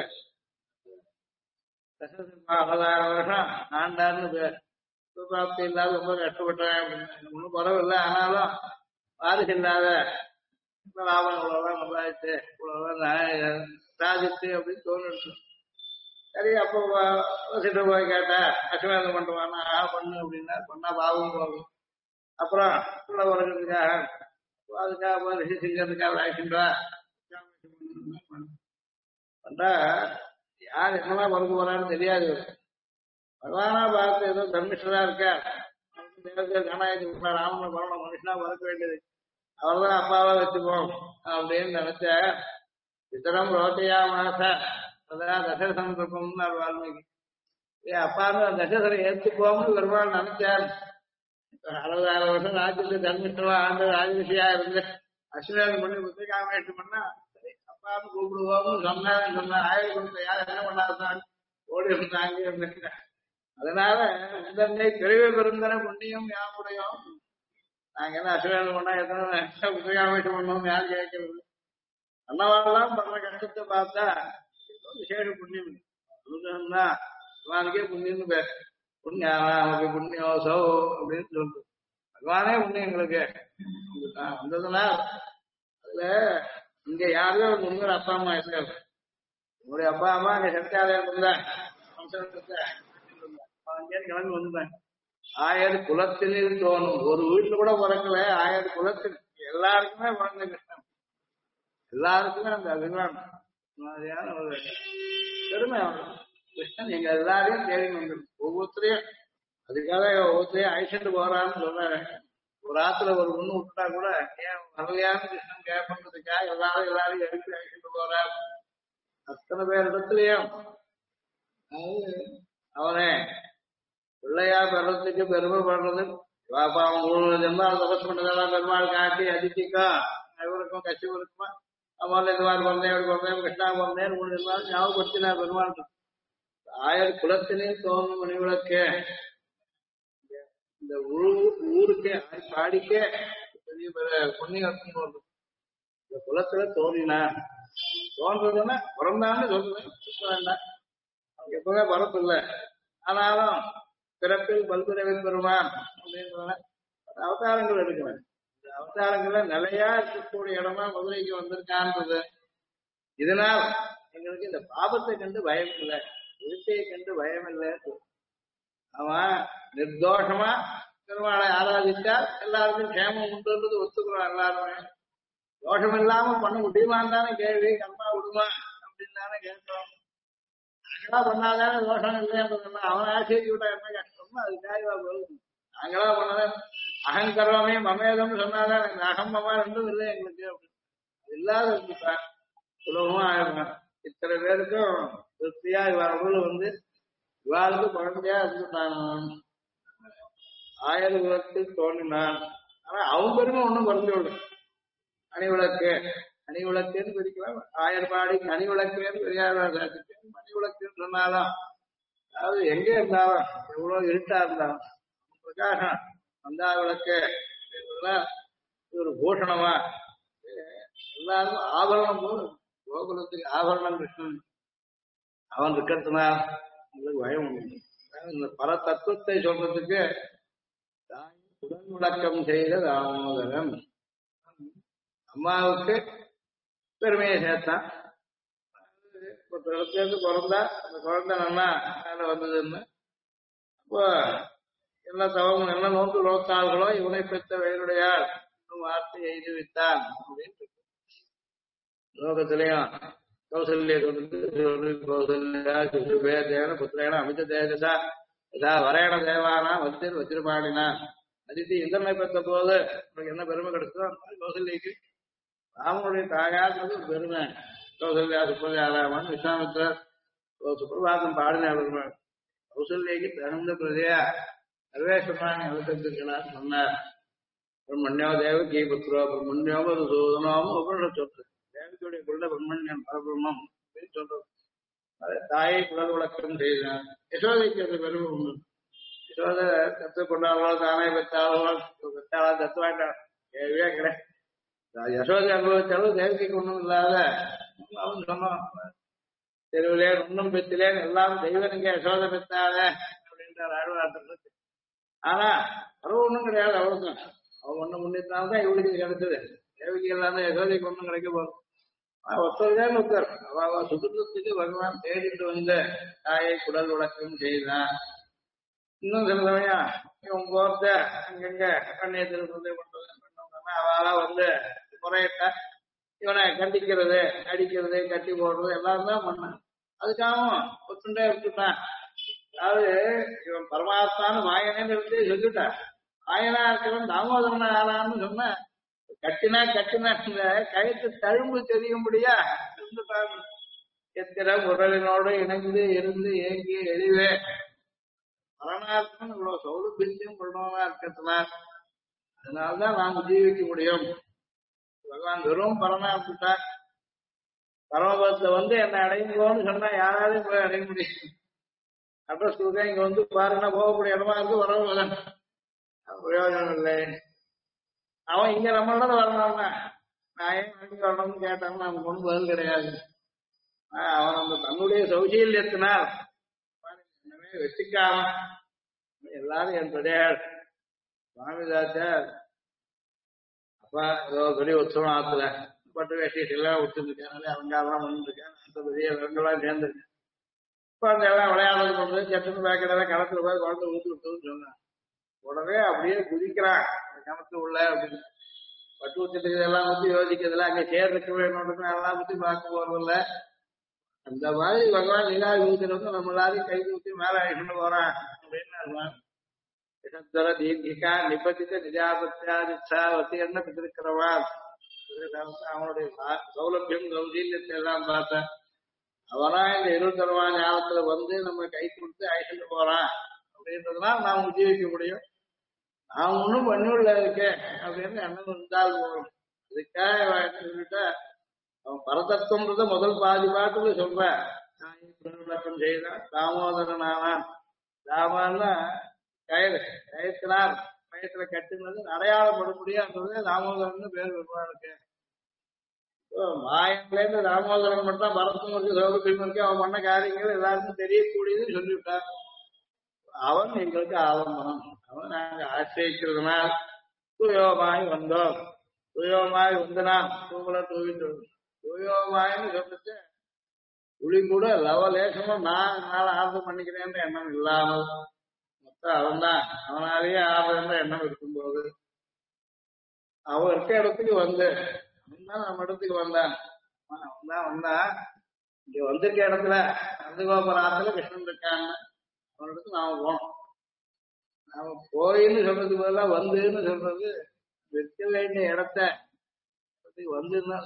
10,000 வருஷம் ஆண்டார்னு பேர். சுப்பிராப்தி இல்லாத ரொம்ப கஷ்டப்பட்டேன் அப்படின்னு ஒன்றும் பரவாயில்ல. ஆனாலும் வாரிசு இல்லாத லாபம் இவ்வளவுதான் நல்லாயிடுச்சு, இவ்வளவுதான் சாதிச்சு அப்படின்னு தோணுச்சு. சரி அப்போ சிட்டு போய் கேட்டா அசுவேதம் பண்ணுவானா பண்ணு அப்படின்னா பண்ணா பாவம் போகும். அப்புறம் உள்ள வளர்க்கறதுக்காக அதுக்காக ரிஷி சிங்கிறதுக்காக ஆயிடுச்சுட்டா பண்றா. யார் என்னதான் பறக்க போறான்னு தெரியாது. பகவானா பார்த்து ஏதோ தர்மிஷ்டரா இருக்கா, கணாயத்து ராமனை பரவணும் மனுஷனா பறக்க வேண்டியது, அவர்தான் அப்பாவா வச்சுப்போம் அப்படின்னு நினைச்ச. இத்தனம் ரோட்டையா மாச அதான் தசர சந்தர்ப்பம்னு வால்மீகி. அப்பான்னு தசரரை ஏற்றுப்போம்னு பெருமாள் நினைச்சார். 60,000 வருஷம் ராஜ்யத்துல தர்மிஷ்டமா ஆண்டு ராஜரிஷியா இருந்து அஸ்வமேதம் பண்ணி புத்திரகாமேஷம் பண்ணா சரி அப்பான்னு கூப்பிடுவோம்னு சொன்ன 1000 குலத்தை யார் என்ன பண்ணாதான் ஓடி இருந்தாங்க. அதனால இந்த பிறவி பெருந்தன புண்ணியம் யாருடையும் நாங்க என்ன அஸ்வமேதம் பண்ணா எத்தனை புத்திரகாமேஷம் பண்ணோம் யார் கேட்கறது. அன்னவாரெல்லாம் பண்ற கஷ்டத்தை பார்த்தா விசேஷ புண்ணியம் பகவானுக்கே புண்ணியம்னு பேர். புண்ணியானாமக்கு புண்ணியோசோ அப்படின்னு சொல்றது. பகவானே புண்ணியம் எங்களுக்கு வந்ததுன்னா அதுல இங்க யாருமே ஒரு முன்னோட அப்பா அம்மா இருக்காது. உங்களுடைய அப்பா அம்மா அங்க சர்ச்சாலயம் இருந்தாங்க, கிளம்பி வந்துட்டாங்க. 1000 குலத்தினில் தோணும். ஒரு வீட்டுல கூட பிறக்கல, 1000 குலத்தில் எல்லாருக்குமே பிறந்த கிருஷ்ணன். எல்லாருக்குமே அந்த அபிமானம் மாதிரியான ஒரு பெருமை. கிருஷ்ணன் எங்க எல்லாரையும் தேடி வந்துடும். ஒவ்வொருத்தரையும் அதுக்காக ஒவ்வொருத்தரையும் அழிச்சுட்டு போறான்னு சொல்றாரு. ஒரு ஆத்துல ஒரு முன்னு விட்டா கூட ஏன் வரலையான்னு கிருஷ்ணன் கேட்பதுக்காக எல்லாரையும் எடுத்து அழிச்சுட்டு போறாரு. அத்தனை பேர் இடத்துலயும் அவனே பிள்ளையா பெறத்துக்கு பெருமைப்படுறது. அவன் 3 ஜென்மாவில் தபஸ் பண்ணதெல்லாம் பெருமாள் காட்டி அதித்திக்கா இவருக்கும் கட்சிவருக்குமா அவன் இந்த மாதிரி பிறந்தேன் எப்படி பிறந்தேன் கிருஷ்ணா பிறந்தேன் 3 ஜென்மாவில் ஞாபகப்படுத்தினா பெருமாள். 1000 குலத்திலே தோன்றும் மணிவிளக்கு. இந்த ஊருக்கே பாடிக்கே பெரிய பெரிய புண்ணியம் போறது. இந்த குலத்துல தோன்றினா தோன்றதுன்னா பிறந்தான்னு சொல்றேன் வேண்டாம், எப்பவுமே பரப்பு இல்லை. ஆனாலும் பிறப்பில் பல்பிறவை பெறுவான் அப்படின்ற அவதாரங்கள் எடுக்கிறேன். இந்த அவதாரங்கள்ல நிலையா இருக்கக்கூடிய இடமா மதுரைக்கு வந்திருக்கான்றது. இதனால் எங்களுக்கு இந்த பாபத்தை கண்டு பயம் இல்லை, இருட்டையை கண்டு பயம் இல்லை. அவன் நிர்தோஷமா பெருமாளை ஆராதித்தால் எல்லாருக்கும் கேமம் உண்டுன்றது ஒத்துக்கிறோம். எல்லாருமே தோஷம் இல்லாம பண்ண முடியுமான்னு தானே கேள்வி. கர்மா விடுமா அப்படின்னு தானே கேட்கிறோம். நாங்களா பண்ணாதானே தோஷம் இல்லைன்றதுனா அவன் ஆசைக்கு விட்டா என்ன கஷ்டமோ அது காய்வா போகுது. நாங்களா பண்ணத அகங்கரமே மமேதம்னு சொன்னாதான் இந்த அகம்பமா ரெண்டும் இல்லை எங்களுக்கு அப்படின்னு இல்லாத இருந்துட்டா சுலபமா ஆயிடும். இத்தனை பேருக்கும் திருப்தியா இவர்கள் வந்து இவாளுக்கு குழந்தையா இருந்துட்டாங்க. 1000 விளக்கில் தோன்றினான். ஆனா அவங்க பெருமை ஒண்ணும் குறைஞ்சு விடும். அணிவிளக்கு அணிவிளக்குன்னு பிரிக்கலாம். 1000 பாடிக்கு அணிவிளக்குன்னு பெரியார் அணிவிளக்குன்னு சொன்னாலும் அதாவது எங்க இருந்தாலும் எவ்வளவு இருட்டா இருந்தாலும் பிரகாசம் வந்தா விளக்கு ஒரு பூஷணமா எல்லாரும் ஆபரணம் போது கோகுலத்துக்கு ஆபரணம் கிருஷ்ணன் அவன் இருக்கிறதுனால உங்களுக்கு பயம் உண்டு. இந்த பல தத்துவத்தை சொல்றதுக்கு உடன் விளக்கம் செய்த தாமோதரன் அம்மாவுக்கு பெருமையை சேர்த்தான். பிறந்தது பிறந்தா அந்த குழந்தை நல்லா மேல வந்ததுன்னு அப்போ என்ன தவம் என்ன நோக்கு நோத்தாள்களோ இவனை பெற்ற வயலுடையாள் வார்த்தை எழுதி வைத்தான் அப்படின்னு லோகத்திலையும் கௌசல்ய கௌசல்யா சுசுபே தேவன புத்திரேன அமித தேஜசா யதா வரேண தேவானா வத்திர் வச்சிருபாடினா அதித்தி இந்திரனை பெற்ற போது உனக்கு என்ன பெருமை கிடைச்சதோ கௌசல்யக்கு ராமனுடைய தாயார்ன்றது பெருமை. கௌசல்யா சுப்ரஜாராமன் விஸ்வாமித்திரர் சுப்பிரபாதம் பாடினார். கௌசல்யக்கு தகுந்த பிரதையா சர்வேஸ்வரன் எழுத்திருக்கிறார் சொன்னார். பிரம்மண்யோ தேவகி புத்திரோ பிரம்மண்யோம் ஒரு சூதனோம் அப்படின்னு சொல்றது. தேவகியுடைய குள்ள பிரம்மண்யன் பரபிரம்மம் அப்படின்னு சொல்றது. தாயை குழல் விளக்கம் செய்தார். யசோதைக்கு அந்த பெருமை உண்டு. யசோதை கத்து கொண்டாளோ தானே பெற்றாளோ பெற்றாளா தத்துவாட்டாள் கேள்வியே கிடையாது. யசோதை அனுபவிச்சாலும் தேவகிக்கு ஒண்ணும் இல்லாத அவன் சொன்னான். தெருவிலேன் ஒன்னும் பெற்றிலேன் எல்லாம் தெய்வனுங்க யசோதை பெற்றாத அப்படின்றார் ஆழ்வார்த்தத்துக்கு. ஆனா அவன் ஒண்ணும் கிடையாது. அவளுக்கும் அவன் ஒண்ணு முன்னிட்டால்தான் இவளுக்கு கிடைச்சது. தேவகி இல்லாத யசோதைக்கு ஒண்ணும் கிடைக்க போகும். ஒருத்தர் ஒருத்தர் அவ சுதந்திரத்துக்கு பகவான் தேடிட்டு வந்த தாயை குடல் விளக்கம் செய்தான். இன்னும் சில சமயம் இவன் போர்த்த அங்கங்க கண்ணிய திருப்பதை பண்றது அவளா வந்து முறையிட்ட இவனை கண்டிக்கிறது அடிக்கிறது கட்டி போடுறது எல்லாம் தான் பண்ணான். அதுக்காகவும் ஒத்துண்டே விட்டுட்டான். அதாவது இவன் பரமாத்மான்னு மாயனேன்னு இருந்து சொல்லிட்டான். மாயனா இருக்கிறவன் தாமோதரன ஆளான்னு சொன்ன கட்டினா கயத்து தழும்பு தெரியும்படியா இருந்துட்டான். எத்திர உடலினோடு இணைந்து இருந்து ஏங்கி எழிவே பரமாத்மன் இவ்வளவு சௌலபியத்தையும் கொண்டவனா இருக்கிறதுனால அதனால்தான் நாம் ஜீவிக்க முடியும். பகவான் வெறும் பரமா இருந்துட்டா பரமபதத்தை வந்து என்னை அடையுங்கோன்னு சொன்னா யாராலையும் போய் அடைய முடியும். அட்ரஸ் கொடுக்க இங்க வந்து பாருன்னா போகக்கூடிய இடமா இருக்கு வரவன் பிரயோஜனம் இல்லை. அவன் இங்க நம்மளோட வரணும்னா நான் ஏன் வண்டி வரணும்னு கேட்டான்னு நமக்கு ஒன்றும் பதில் கிடையாது. அவன் அந்த தன்னுடைய சௌசீல்யத்தினால் வச்சுக்காம எல்லாரும் என் பெரியார் சுவாமிதாச்சார் அப்பா ஏதோ பெரிய உற்சவம் ஆத்துல பட்டு வேஷ்டி எல்லாம் விட்டுருக்கேன். அலங்காரம் பண்ணிருக்கேன். அந்த பெரிய ரெண்டுலாம் சேர்ந்துருக்கேன். இப்ப அந்த எல்லாம் விளையாடுறது பண்றது சட்டுன்னு பேக்கெல்லாம் கிணத்துல போய் குழந்தை ஊற்றி விட்டுன்னு சொன்னான். உடனே அப்படியே குதிக்கிறான் கிணத்து உள்ள அப்படின்னு பட்டு ஊத்திட்டு எல்லாம் பத்தி யோசிக்கிறதுல அங்க சேர் இருக்க வேணும் எல்லாம் பத்தி பார்க்க போறதில்ல. அந்த மாதிரி பகவான் லீலா யூத்திரவந்து நம்ம எல்லாரையும் கை ஊற்றி மேல அழிச்சுட்டு போறான் அப்படின்னு தீர்கிகா நிபதித்த நிஜாபத்தியாதிச்சாவத்தி என்ன பெற்றிருக்கிறவா அவனுடைய சௌலபியம் சௌசீல்யத்தை எல்லாம் பார்த்தேன். அவனா இந்த 21 ஞாபகத்துல வந்து நம்ம கை கொடுத்து அழிச்சுட்டு போறான் அப்படின்றதுனால நாம் ஜீவிக்க முடியும். நான் ஒன்றும் பண்ணிவிடல இருக்கேன் அப்படின்னு எண்ணம் இருந்தால் போகும். அதுக்காக சொல்லிட்டா அவன் பரதத்துவம்ன்றத முதல் பாதி பாட்டுல சொல்றேன். விளக்கம் செய்தான் தாமோதரனானான். தாமான்னா கயிறு கயத்தினார் கயத்துல கட்டுனது அடையாளப்படும்படியான்றது தாமோதரன் பேர் பெருமாளுக்கு. மாயன்ல இருந்து தாமோதரன் மட்டும் பரத்தும் இருக்கு சௌகத்தியம் இருக்கு அவன் பண்ண காரியங்கள் எல்லாருக்கும் தெரியக்கூடியதுன்னு சொல்லிவிட்டார். அவன் எங்களுக்கு ஆலம்பனம், அவன் நாங்க ஆசிரியக்கிறதுனால் துயோமாய் வந்தோம். துயோமாய் வந்தனான் தூங்கல தூவிட்டு துயோமாயின்னு சொல்லிட்டு துளி கூட லவலேசமும் நான் என்னால ஆர்வம் பண்ணிக்கிறேன்ற எண்ணம் இல்லாமல் மொத்தம் அவன் தான் அவனாலேயே ஆர்வம் எண்ணம் இருக்கும்போது அவன் இருக்க இடத்துக்கு வந்து அவன் தான் நம்ம இடத்துக்கு வந்தான். அவன் தான் வந்தான். இங்க வந்திருக்க இடத்துல நந்தகோபுர ஆத்துல கிருஷ்ணன் இருக்கான்னு அவனிடத்துக்கு நாம போனோம். நாம போயின்னு சொல்றதுக்கு பதிலாக வந்துன்னு சொல்றது வைக்க வேண்டிய இடத்த வந்துன்னா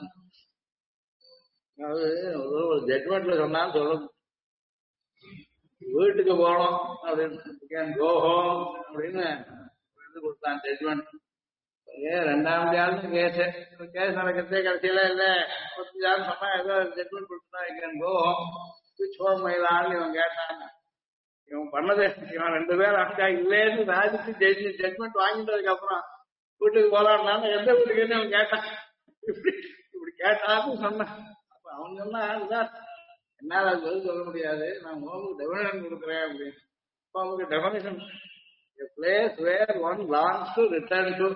அது ஒரு ஜட்மெண்ட்ல சொன்னான்னு சொல்லணும். வீட்டுக்கு போனோம் அப்படின்னு கோஹோம் அப்படின்னு கொடுத்தான் ஜட்மெண்ட். ரெண்டாம் தேதி கேஸ் நடக்கிறதே கடைசியில இல்ல 10 நாள் சொன்னா ஏதோ ஜட்மெண்ட் கொடுத்துட்டான் கோஹோம் ஸ்விட்ச் ஹோம் மயிலான்னு இவன் கேட்டாங்க. இவன் பண்ணது இவன் 2 பேர் அக்கா இல்லேன்னு ராஜிக்கு ஜட்மெண்ட் வாங்கிட்டதுக்கு அப்புறம் வீட்டுக்கு போலான்னா எந்த வீட்டுக்குன்னு அவன் கேட்டான். இப்படி கேட்டான்னு சொன்னான். அப்ப அவன் சொன்னா என்னால அது பதில் சொல்ல முடியாது, நான் உங்களுக்கு டெபினேஷன் கொடுக்குறேன் அப்படின்னு. அப்ப அவங்களுக்கு definition place where one longs to return to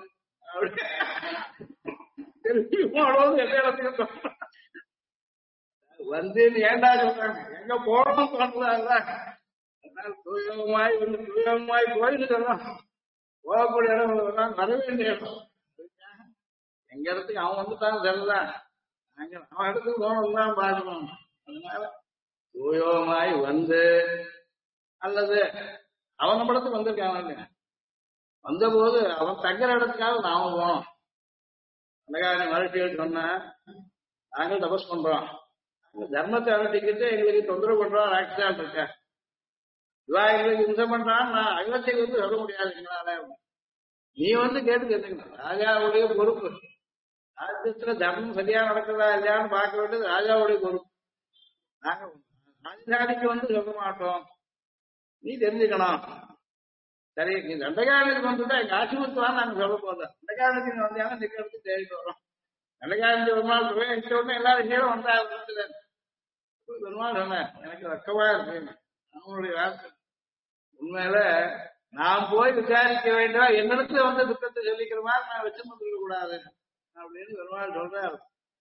வந்து ஏண்டா சொல்றாங்க எங்க போறோம் சொல்றாங்க. தூயமாய் வந்து தூயமாய் போயிட்டு சொல்லலாம். போகக்கூடிய இடம் வர வேண்டிய இடம் எங்க இடத்துக்கு அவன் வந்துட்டான் சரிதான். நாங்க அவன் இடத்துக்கு போனதுதான் பார்க்கணும். அதனால தூயோமாய் வந்து அல்லது அவன் நம்ம இடத்துக்கு வந்திருக்கான். வந்த போது அவன் தங்குற இடத்துக்காக நாம போனோம். அழகான மறுபடியும் சொன்ன நாங்கள் தபஸ் பண்றோம், தர்மத்தை அனுட்டிக்கிட்டு எங்களுக்கு தொந்தரவு பண்றோம், ராட்சசான் இருக்க இவா எங்களுக்கு இம்சை பண்றான்னு நான் அகலத்துக்கு வந்து சொல்ல முடியாதுங்களால. நீ வந்து கேட்டு கேட்டுக்கணும். ராஜாவுடைய பொறுப்பு. ராஜ்யத்துல தர்மம் சரியா நடக்குதா இல்லையான்னு பார்க்க வேண்டியது ராஜாவுடைய பொறுப்பு. நாங்க ராஜதானிக்கு வந்து சொல்ல மாட்டோம், நீ தெரிஞ்சுக்கணும். சரி நீ தண்டகாரனுக்கு வந்துட்டா எங்க ஆசிரியத்துவான்னு நாங்க சொல்ல போதும். தண்டகாரனுக்கு நீ வந்தாலும் நிக்கிறதுக்கு தேடிட்டு வரோம். தண்டகாரனுக்கு பெருமாள் உடனே எல்லாரும் விஷயம் வந்தாங்க. பெருமாள் சொன்னேன் எனக்கு வெக்கமா இருக்கு நம்மளுடைய வார்த்தை. உண்மையில நான் போய் விசாரிக்க வேண்டாம், என்னிடத்துல வந்து துக்கத்தை சொல்லிக்கிற மாதிரி நான் வச்சு வந்துக்க கூடாது அப்படின்னு பெருமாள் சொல்றாரு.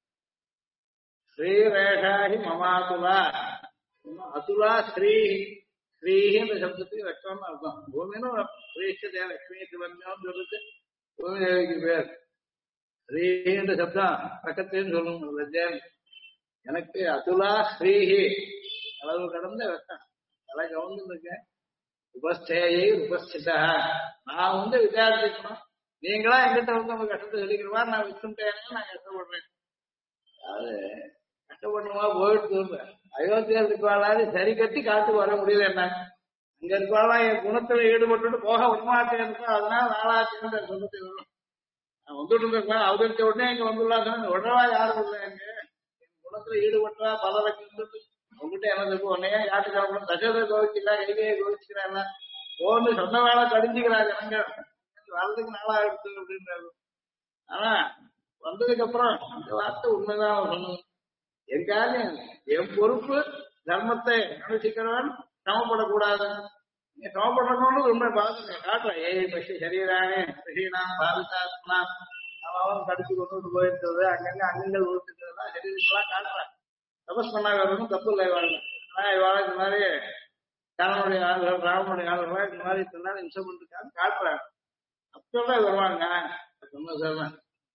ஸ்ரீரேஷாஹி மமாதுலா அதுலா ஸ்ரீ ஸ்ரீஹின்ற சப்தத்துக்கு வெக்கம்னு அர்த்தம். பூமின்னு ஸ்ரீஷ்டதே லட்சுமி சிவன்யம் சொல்லிட்டு பூமி தேவிக்கு பேர். ஸ்ரீஹின்ற சப்தம் பக்கத்துன்னு சொல்லணும். லஜ்ஜன் எனக்கு அதுலா ஸ்ரீஹி அளவு கடந்த வெக்கம் தலை கவுந்து இருக்கேன். உபஸ்தேயை உபஸ்திதா நான் வந்து விசாரிச்சுக்கணும். நீங்களா எங்கிட்ட வந்து உங்க கஷ்டத்தை சொல்லிக்கிற மாதிரி நான் வச்சுட்டேன்னு நான் கஷ்டப்படுறேன். அது கஷ்டப்படணுமா போயிட்டு அயோத்தியா இருக்கவாளாரு சரி கட்டி காட்டுக்கு வர முடியல. என்ன அங்க இருக்கவாளா என் குணத்துல ஈடுபட்டு போக விடமாட்டேன் இருக்கா, அதனால நாளாச்சுன்னு சொன்னது வரும். நான் வந்துட்டு இருந்தேன் அவதரிச்ச உடனே இங்க வந்துடலாம் உடனே யாரும் இல்லை. எங்க என் குணத்துல ஈடுபட்டா பலரை உங்ககிட்ட எனக்கு உன்னையே யாருக்கு சாப்பிடணும் தசோதை கோவிச்சுக்கிறா கைகையை கோவிச்சுக்கிறாங்க போன்னு சொன்ன வேலை கடிஞ்சுக்கிறாங்க. எனக்கு வர்றதுக்கு நாளா எடுத்து அப்படின்றாரு. ஆனா வந்ததுக்கு அப்புறம் இந்த வார்த்தை உண்மைதான் அவர் சொன்னது. என் காரியம் என் பொறுப்பு தர்மத்தை அனுஷ்டிக்கிறவன் சமப்படக்கூடாது. நீ சமப்படணும்னு உண்மை பார்த்து காட்டுறேன். ஏய் பசி சரீரானே பசினாம் பாவிதாத்மாம் அவன் கடிச்சு கொண்டு போயிருக்கிறது அங்கங்க அங்கங்கள் உறுத்துக்கிறதுலாம் சரீரத்தெல்லாம் காட்டுறேன். தபஸ் பண்ணா வரணும் தப்பு இல்லை. வாழ்க்கை ஆனா இவாழ இந்த மாதிரி கணவனுடைய ஆளுகள் ராவனுடைய ஆளுகள் இந்த மாதிரி இத்தனை நாள் இம்சம் பண்ணிருக்காங்க காட்டுறாங்க. அப்பதான் வருவாங்க சொன்ன சொல்றேன்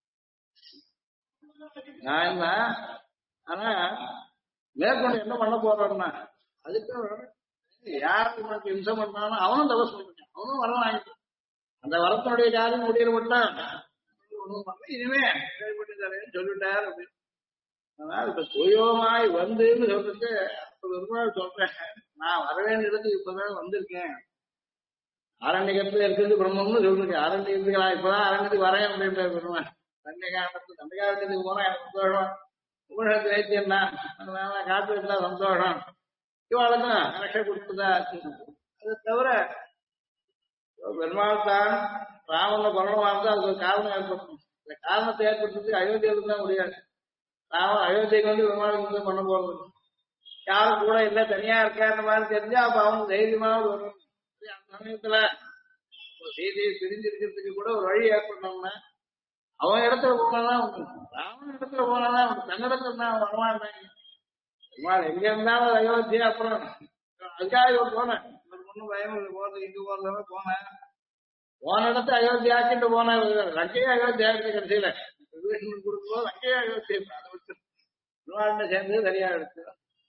நான் என்ன. ஆனா மேற்கொண்டு என்ன பண்ண போறோம்னா அதுக்கு யாருக்கு உனக்கு இம்சம் பண்ணாலும் அவனும் தபஸ் பண்ணிருக்கான், அவனும் வரம் வாங்கிட்டான். அந்த வரத்தினுடைய காரியம் முடியிற மட்டும் ஒண்ணும் பண்ண இனிமே கேள்விப்பட்டு தரேன்னு சொல்லிட்டாரு அப்படின்னு. அதனால இப்ப தூயோமாய் வந்துன்னு சொல்லிட்டு பெருமாள் சொல்றேன். நான் வர வேண்டிய இடத்துக்கு இப்பதான் வந்திருக்கேன். அரண்யத்துல இருக்கிறது பிரம்மம்னு சொல்லிருக்கேன். அரண்யத்துக்கு நான் இப்பதான் அரண்யத்துக்கு வரேன் அப்படின்ற பெருமாள். தண்டகாரத்துக்கு போனா எனக்கு சந்தோஷம், உபநிஷத்து வைத்தியம் தான். அதனால காட்டு இருந்தா சந்தோஷம். இவாளுக்கும் ரஷ கொடுத்துதா. அதை தவிர பெருமாள் தான் ராமனை கொல்லமா இருந்தா அதுக்கு ஒரு காரணம் ஏற்படும். இந்த காரணத்தை ஏற்படுத்துறதுக்கு அயோத்தியில தான் முடியாது. ராமன் அயோத்திக்கு வந்து பெருமாளுக்கு வந்து பண்ண போறது யாரும் கூட இல்ல, தனியா இருக்காருன்ற மாதிரி தெரிஞ்சா அப்ப அவங்க தைரியமாவது வரும். அந்த சமயத்துல செய்தியை பிரிஞ்சிருக்கிறதுக்கு கூட ஒரு வழி ஏற்படணும்னா அவன் இடத்துல போனாதான் ராமன் இடத்துல போனாதான் தன்னிடத்துல தான் வரமாட்டாங்க. பெருமாள் எங்க இருந்தாலும் அயோத்தியா அப்புறம் அதுக்காக போனேன். ஒன்னும் பயம் இல்லை, போறது இங்க போறதுல போனேன். போன இடத்த அயோத்தியா ஆக்கிட்டு போன லங்கையே அயோத்தியா இருக்கு. கடைசியில விபீஷணன் கொடுக்கும்போது லங்கையே அயோத்தியா அதை வச்சு பெருமாள்கிட்ட சேர்ந்து சரியா இருக்கு.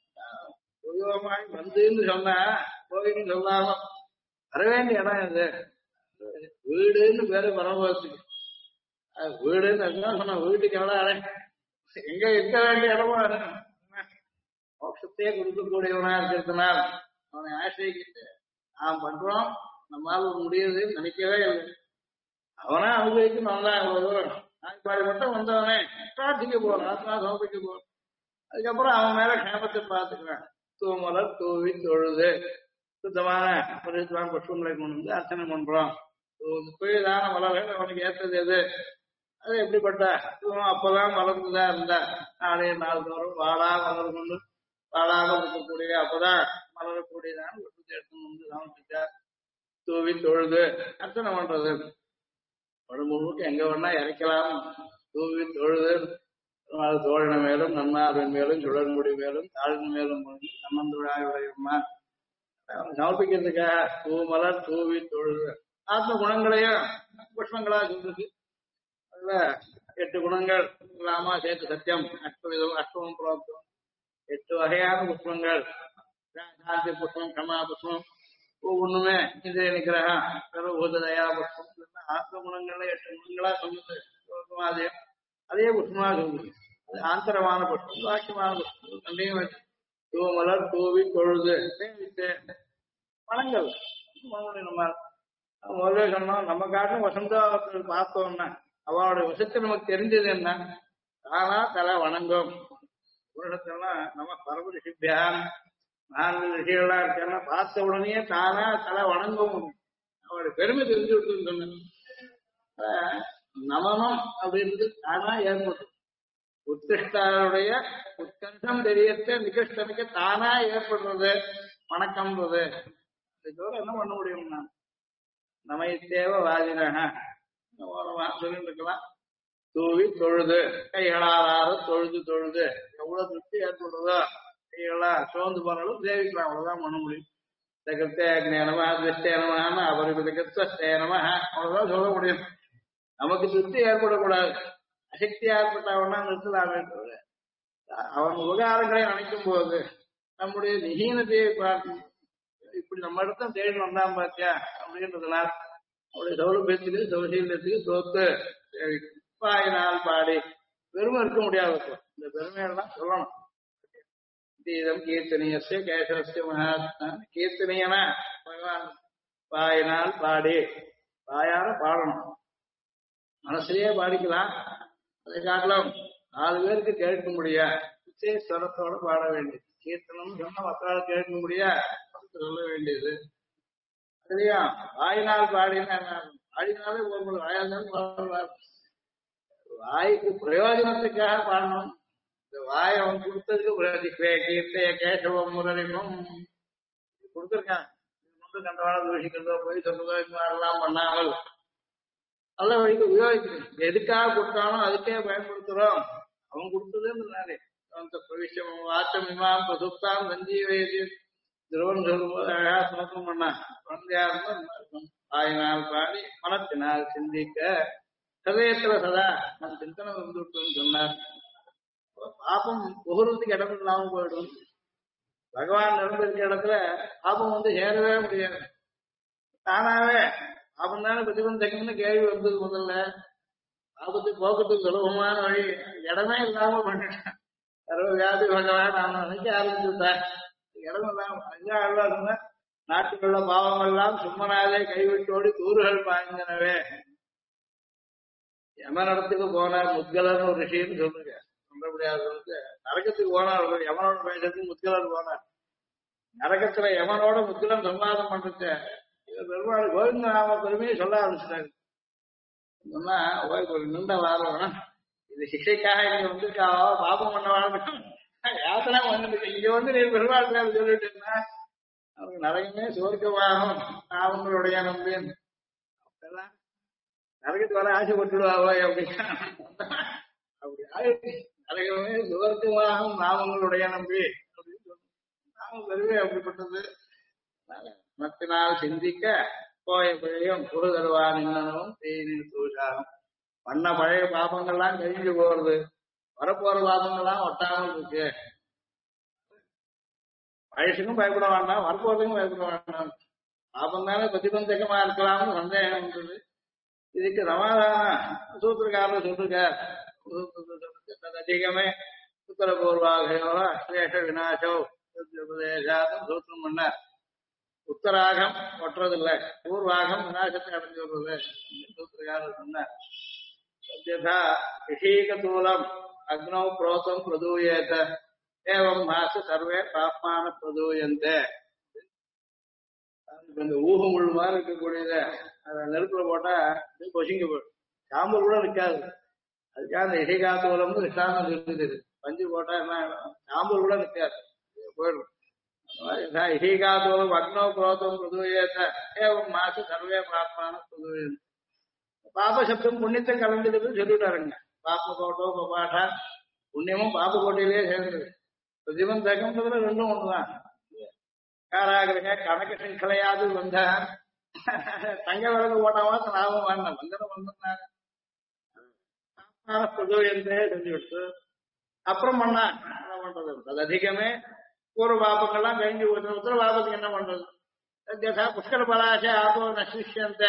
பொதுவாக வந்துன்னு சொன்னா கோவில்னு சொல்லாம வர வேண்டிய இடம் இது. வீடுன்னு பேரு பரமபதத்துக்கு வீடுன்னு சொன்ன வீட்டுக்கு எவ்வளவு எங்க இருக்க வேண்டிய இடமா மோட்சத்தையே கொடுக்கக்கூடியவனா இருக்கிறதுனால் அவனை ஆசிரியிக்கிட்டு நாம் பண்றோம் நம்மால் முடியுதுன்னு நினைக்கவே இல்லை. அவனா அனுபவிக்கணும் தான் இவ்வளவு தூரம் நாய்ப்பாடி மட்டும் வந்தவனே பிரார்த்திக்க போறான், ஆத்மா சமர்ப்பிக்க போறான். அதுக்கப்புறம் அவன் மேல கேமத்தை பார்த்துக்கிறான். தூமலர் தூவி தொழுது சுத்தமான பரிசுத்தமான புஷ்பங்களை கொண்டு வந்து அர்ச்சனை பண்றோம். புயதான மலர்கள் அவனுக்கு ஏற்றது எது, அது எப்படிப்பட்ட அப்பதான் மலர்ந்துதான் இருந்தா நாளே நாள் தோறும் வாடா மலர் கொண்டு வாடாமல் இருக்கக்கூடிய அப்பதான் மலரக்கூடியதான் எடுத்து வந்து சமர்ப்பிச்சா தூவி தொழுது அர்ச்சனை பண்றது. உடம்பு முழுக்க எங்க வேணா இறைக்கலாம். தூவி தொழுது தோழின மேலும் நன்னாரின் மேலும் சுழன்முடி மேலும் தாழ்வு மேலும் தன்னந்துழாயுடையம்மா சமர்ப்பிக்கிறதுக்காக தூமலர் தூவி தொழுது ஆத்ம குணங்களையும் புஷ்பங்களா சொல்றது. அதுல 8 குணங்கள் இல்லாம சேர்த்து சத்தியம் அஷ்டவிதம் அஷ்டமம் புரோக்தம் 8 வகையான புஷ்பங்கள் சாந்தி புஷ்பம் கமா புஷ்பம் ஒவ்வொன்றுமே இந்திரிய நிகிரகம் சர்வபூத தயா புஷ்பம் ஆத்ம குணங்கள்ல 8 குணங்களா சொல்லுது. அதே புஷ்பமா சொல்லுது. அது ஆந்தரமான புஷ்பம் வாக்கியமான புஷ்பம் ரெண்டையும் வச்சு தூமலர் தூவி தொழுது சேவித்து பழங்கள் நம்ம முதல்ல சொன்னோம். நம்ம காட்டிலும் வசந்தாவத்தில் பார்த்தோம்னா அவளுடைய வசத்தை நமக்கு தெரிஞ்சது என்ன, தானா தலை வணங்கும். உலகத்தெல்லாம் நம்ம பரம ரிஷிபியான் நான்கு ரிஷிகளா இருக்கா பார்த்த உடனே தானா தலை வணங்கும். அவளுடைய பெருமை தெரிஞ்சு விட்டுன்னு சொன்ன நமனம் அப்படின்றது தானா ஏற்படும். உத்திஷ்டாருடைய உத்கண்டம் தெரியத்த நிகஷ்டனுக்கு தானா ஏற்படுறது வணக்கம்ன்றது. இதோட என்ன பண்ண முடியும்னா நம்ம தேவ வாதினக சொல்லிட்டு இருக்கலாம். தூவி தொழுது கைகளால் தொழுது தொழுது எவ்வளவு திருப்தி ஏற்படுறதோ கைகளா சோர்ந்து போனாலும் சேவிக்கலாம். அவ்வளவுதான் பண்ண முடியும். கிருத்தேனமா திருஷ்டேனமான அபரிமிதகத்தேனமா அவ்வளவுதான் சொல்ல முடியும். நமக்கு திருப்தி ஏற்படக்கூடாது. அசக்தி ஏற்பட்டவனா நிறுத்தலாமே தவிர அவன் உபகாரங்களை நினைக்கும் போது நம்முடைய நிகீனத்தையை பார்க்கணும். இப்படி நம்ம இடத்த தேடி வந்தான் பாத்தியா அப்படின்றதுனால அவருடைய சௌலபியத்துக்கு சௌசீலத்துக்கு தோத்து பாயினால் பாடி பெருமை இருக்க முடியாது. இந்த பெருமையெல்லாம் சொல்லணும். தீதம் கீர்த்தனியச கேசவசிய மகாத்மா கீர்த்தனியனா பகவான் பாயினால் பாடி பாயார பாடணும். மனசுலயே பாடிக்கலாம். அதை காட்டிலும் 4 பேருக்கு கேட்க முடியா ஸ்வரத்தோட பாட வேண்டியது. கீர்த்தனம் சொன்னா மக்களால் கேட்க முடியா சொல்ல வேண்டியது. அதுலயும் வாயினால் பாடினா பாடினாலே ஒரு வாயால் வாய்க்கு பிரயோஜனத்துக்காக பாடணும். இந்த வாயை அவன் கொடுத்ததுக்கு கீர்த்தைய கேசவம் முரளினும் கொடுத்துருக்கான். மட்டும் கண்டவான தூஷிக்கிறதோ போய் சொல்றதோ இந்த மாதிரிலாம் பண்ணாமல் நல்ல வழிக்கு உபயோகிக்கணும். எதுக்காக கொடுத்தாலும் அதுக்கே பயன்படுத்துறோம். அவன் கொடுத்ததுன்னு பிரவிஷம் வாச்சம் இமாம் பிரசுப்தான் சஞ்சீவயதி திருவன் சொல்லும்போது அழகா சுமக்கம் பண்ணா குழந்தையா இருந்தால் வாயினால் பாடி மனத்தினால் சிந்திக்க ஹதயத்துல சதா நான் சிந்தனை வந்துவிட்டுன்னு சொன்னார். பாப்பம் புகழ்றதுக்கு இடம் இல்லாம போயிடும். பகவான் நடந்திருக்க இடத்துல பாப்பம் வந்து சேரவே முடியாது. தானாவே பாப்பம் தானே பிரதிபந்தகம்னு கேள்வி வந்தது. முதல்ல பாபத்தை போக்கத்துக்கு சுலபமான வழி இடமே இல்லாம பண்ணிட்டேன். சர்வவியாதி பகவான் நான் நினைக்க ஆரம்பிச்சுட்டேன். இடம் இல்லாம அஞ்சாள் நாட்டுக்குள்ள பாவங்கள்லாம் சும்மனாலே கைவிட்டோடி தூர்கள் பாய்ந்தனவே. யமனிடத்துக்கு போனார் முத்கலர்னு ஒரு ரிஷின்னு சொல்லுங்க. சொல்ல முடியாது. நரகத்துக்கு போனார் யமனோட பேசுறதுக்கு முத்கலர் போனார். நரகத்துல யமனோட முத்கலன் சம்பாதம் பண்றது பெருமாள் கோவிந்த நாம பெருமையை சொல்ல ஆரம்பிச்சிட்டாங்க. சொன்னா ஒரு நின்ற வாரம் இது சிக்ஷைக்காக இங்க வந்திருக்காவோ பாபம் பண்ண வாழ்க்கை யாத்திரா வந்துருக்கு. இங்க வந்து நீ பெருமாள் பேர் சொல்லிட்டுன்னா அவங்க நரகமே சுவர்க்கமாகும் அவங்களுடைய நம்பின் நரகத்துக்கு வர ஆசைப்பட்டுடுவாவோ அப்படின்னா அப்படி ஆயிடுச்சு. நரகமே சுவர்க்கமாகும் நாமங்களுடைய நம்பி அப்படின்னு சொல்லி நாமும் பெருமை அப்படிப்பட்டது. மத்தினால் சிந்திக்க போய பிழையும் குரு தருவான் இன்னனும் தேனில் தூஷாகும். பண்ண பழைய பாபங்கள்லாம் கழிஞ்சு போறது, வரப்போற பாபங்கள்லாம் ஒட்டாமல் இருக்கு. பழசுக்கும் பயப்பட வேண்டாம், வரப்போறதுக்கும் பயப்பட வேண்டாம். பாபம் தானே பிரதிபந்தகமா இருக்கலாம்னு சந்தேகம் இருந்தது. இதுக்கு சமாதானம் சூத்திரக்காரர் சொல்லிருக்கார். அதிகமே உத்தரபூர்வாகையோ அஸ்லேஷ விநாசோ உபதேசாதம் சூத்திரம் பண்ணார். உத்தராகம் ஒட்டுறதில்லை, பூர்வாகம் விநாசத்தை அடைஞ்சு வருவது சூத்திரக்காரர் சொன்னார். சத்யதா ரிஷீகதூலம் அக்னோ புரோதம் பிரதூயேத ஏவம் மாச சர்வே பாப்மான பிரதூயந்தே. இந்த ஊகம் உள்ள மாதிரி இருக்கக்கூடியத அதை நெருப்புல போட்டா கொசிங்க போயிடும், சாம்பல் கூட நிற்காது. அதுக்காக அந்த இசைகாத்தூலம்னு ரிஷாந்தம் இருக்குது. பஞ்சு போட்டா என்ன சாம்பல் கூட நிற்காது, போயிடும். இசைகாத்தூலம் அக்னோ புரோதம் பிரதூயேத ஏவம் மாச சர்வே பாப்மான பிரதூயந்தே. பாப சப்தம் புண்ணியத்தை கலந்துக்குதுன்னு சொல்லிட்டாருங்க. பாப்ப கோட்டோ பபாட்டா புண்ணியமும் பாப கோட்டையிலேயே சேர்ந்தது. ஜீவன் தகம்ன்றதுல ரெண்டும் ஒண்ணுதான். காராகிரக கணக்க சிங்கலையாது வந்த தங்க விளக்கு போட்டாவா லாபம் வேண்டாம், வந்தனம் வந்தாங்க பொது என்றே செஞ்சு விட்டு அப்புறம் பண்ணா என்ன பண்றது? அது அதிகமே பூர்வ பாபங்கள்லாம் கழிஞ்சு போச்சு. உத்தர பாபத்துக்கு என்ன பண்றது? புஷ்கர பலாச ஆபோ நசிஷ்யந்தே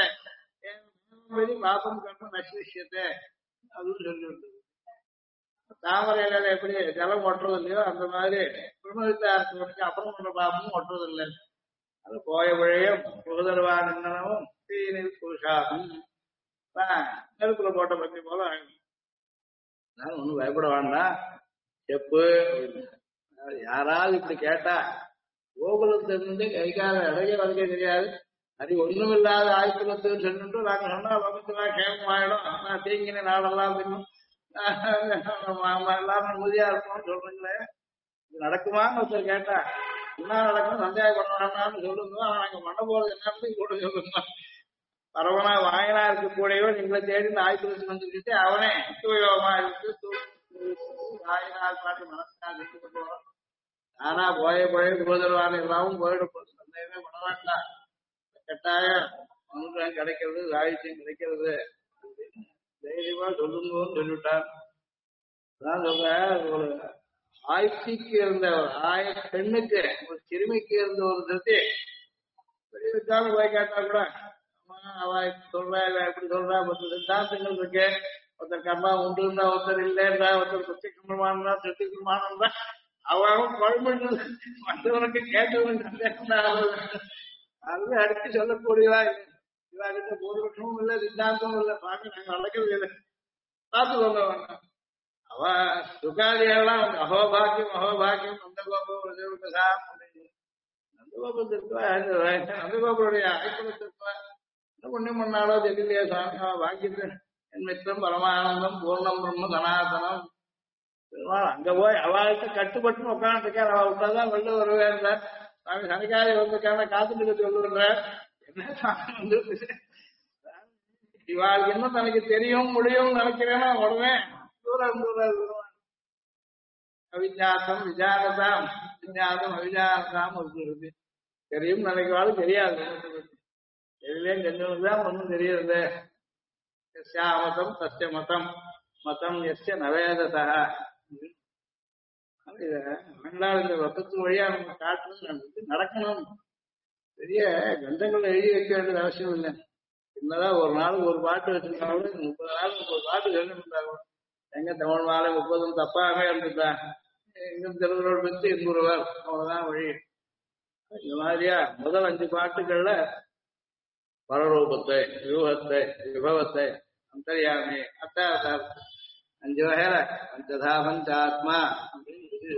பாபம் கர்ம நசிஷ்யத்தை அதுவும் சொல்லி விட்டது. தாமரை இலையில எப்படி ஜலம் ஒட்டுறது இல்லையோ அந்த மாதிரி பிரம்மவித்தாரத்துக்கு அப்புறம் பண்ற பாபமும் ஒட்டுறது இல்லை. அது போய வழியும் புகுதருவான் என்னவும் தீனில் புருஷாகும் நெருப்புல போட்ட பத்தி போல நான் ஒன்னும் பயப்பட வேண்டாம். செப்பு யாராவது இப்படி கேட்டா கோகுலத்திலிருந்து கைகால இடையே வரைக்க தெரியாது, அது ஒண்ணுமில்லாத ஆய்குலத்துக்கு சென்று நாங்க சொன்னா வகுத்துலாம் கேமமாயிடும், நான் தீங்கின நாடெல்லாம் பின்னும் எல்லாரும் நிம்மதியா இருக்கணும்னு சொல்றீங்களே, இது நடக்குமான்னு ஒருத்தர் கேட்டா என்ன நடக்கும் சந்தேகம் பண்ண வேண்டாம்னு சொல்லுங்க. நாங்க பண்ண போறது என்னன்னு கூட சொல்லுங்க. பரவனா வாயனா இருக்கக்கூடியவோ நீங்களை தேடி இந்த ஆய்குலத்துக்கு வந்துக்கிட்டு அவனே உபயோகமா இருக்கு வாயினால் பாட்டு மனசினால் இருந்து போறோம். ஆனா போய குருதர்வான எல்லாமும் போயிட போது சந்தேகமே பண்ண வேண்டாம். கட்டாயம் அனுகிரகம் கிடைக்கிறது, சாகித்யம் கிடைக்கிறது தைரியமா சொல்லுங்கன்னு சொல்லிவிட்டார். அதான் சொல்ற ஒரு ஆய்ச்சிக்கு இருந்த பெண்ணுக்கு ஒரு சிறுமிக்கு இருந்த ஒரு திருப்தி பெரியவிட்டாலும் போய் கேட்டா கூட அவ சொல்றா இல்ல எப்படி சொல்றா, பத்து சித்தாந்தங்கள் இருக்கு. ஒருத்தர் கர்மா உண்டுன்றா, ஒருத்தர் இல்லைன்றா, ஒருத்தர் பிரத்யக்ஷ பிரமாணம்னா திருப்தி பிரமாணம்னா அவன் குழம்பு மற்றவனுக்கு கேட்டவன் அது அடிச்சு சொல்லக்கூடியவா இல்லை. இவாகிட்ட பூர்வபட்சமும் இல்லை, சித்தாந்தமும் இல்லை. பார்க்க நாங்க நடக்கிறது இல்லை, பார்த்து சொல்ல வேண்டாம். அவ சுகாதியெல்லாம் அகோபாக்கியம் அகோபாக்கியம் நந்தகோபம் நந்தகோபத்திற்கு நந்தகோபருடைய ஐக்கியத்திற்கு என்ன புண்ணியம் பண்ணாலோ தெரியலையே சாமி. அவன் பாக்கியத்து என் மித்திரம் பரமானந்தம் பூர்ணம் பிரம்ம சனாதனம். அங்க போய் அவளுக்கு கட்டுப்பட்டு உட்காந்துருக்கார். அவ விட்டாதான் வெளில வருவேன் சாமி. சனிக்காரி வந்திருக்கான காத்துட்டு சொல்லுன்ற என்ன சாமி வந்து இவாளுக்கு இன்னும் தனக்கு தெரியும் முடியும் நினைக்கிறேன்னா உடனே தூரம் அவிஜாத்தம் விஜானதாம் விஜாதம் அவிஜானதாம் இருக்கு. தெரியும் நினைக்கிறாலும் தெரியாது, தெரியலேன்னு தெரிஞ்சவனுக்குதான் ஒன்றும் தெரியுது. மதம் சத்திய மதம் மதம் எஸ்ய நவேததா. ஆண்டாள் இந்த வக்கத்து வழியா நம்ம காட்டுறது நடக்கணும். பெரிய கந்தங்களை எழுதி வைக்க வேண்டியது அவசியம் இல்லை. என்னதான் ஒரு நாளுக்கு ஒரு பாட்டு வச்சிருந்தாலும் 30 நாளுக்கு ஒரு பாட்டு சொல்லிருந்தாலும் எங்க தமிழ் மாலை 30 தப்பாக இருந்துட்டா எங்க திருவள்ளுவர் பற்றி 200 பேர் அவ்வளவுதான் வழி. இந்த மாதிரியா முதல் 5 பாட்டுகள்ல பரரூபத்தை வியூகத்தை விபவத்தை அந்தரியாமி அத்தாசார் 5 வகையில பஞ்சதா பஞ்சாத்மா அப்படின்னு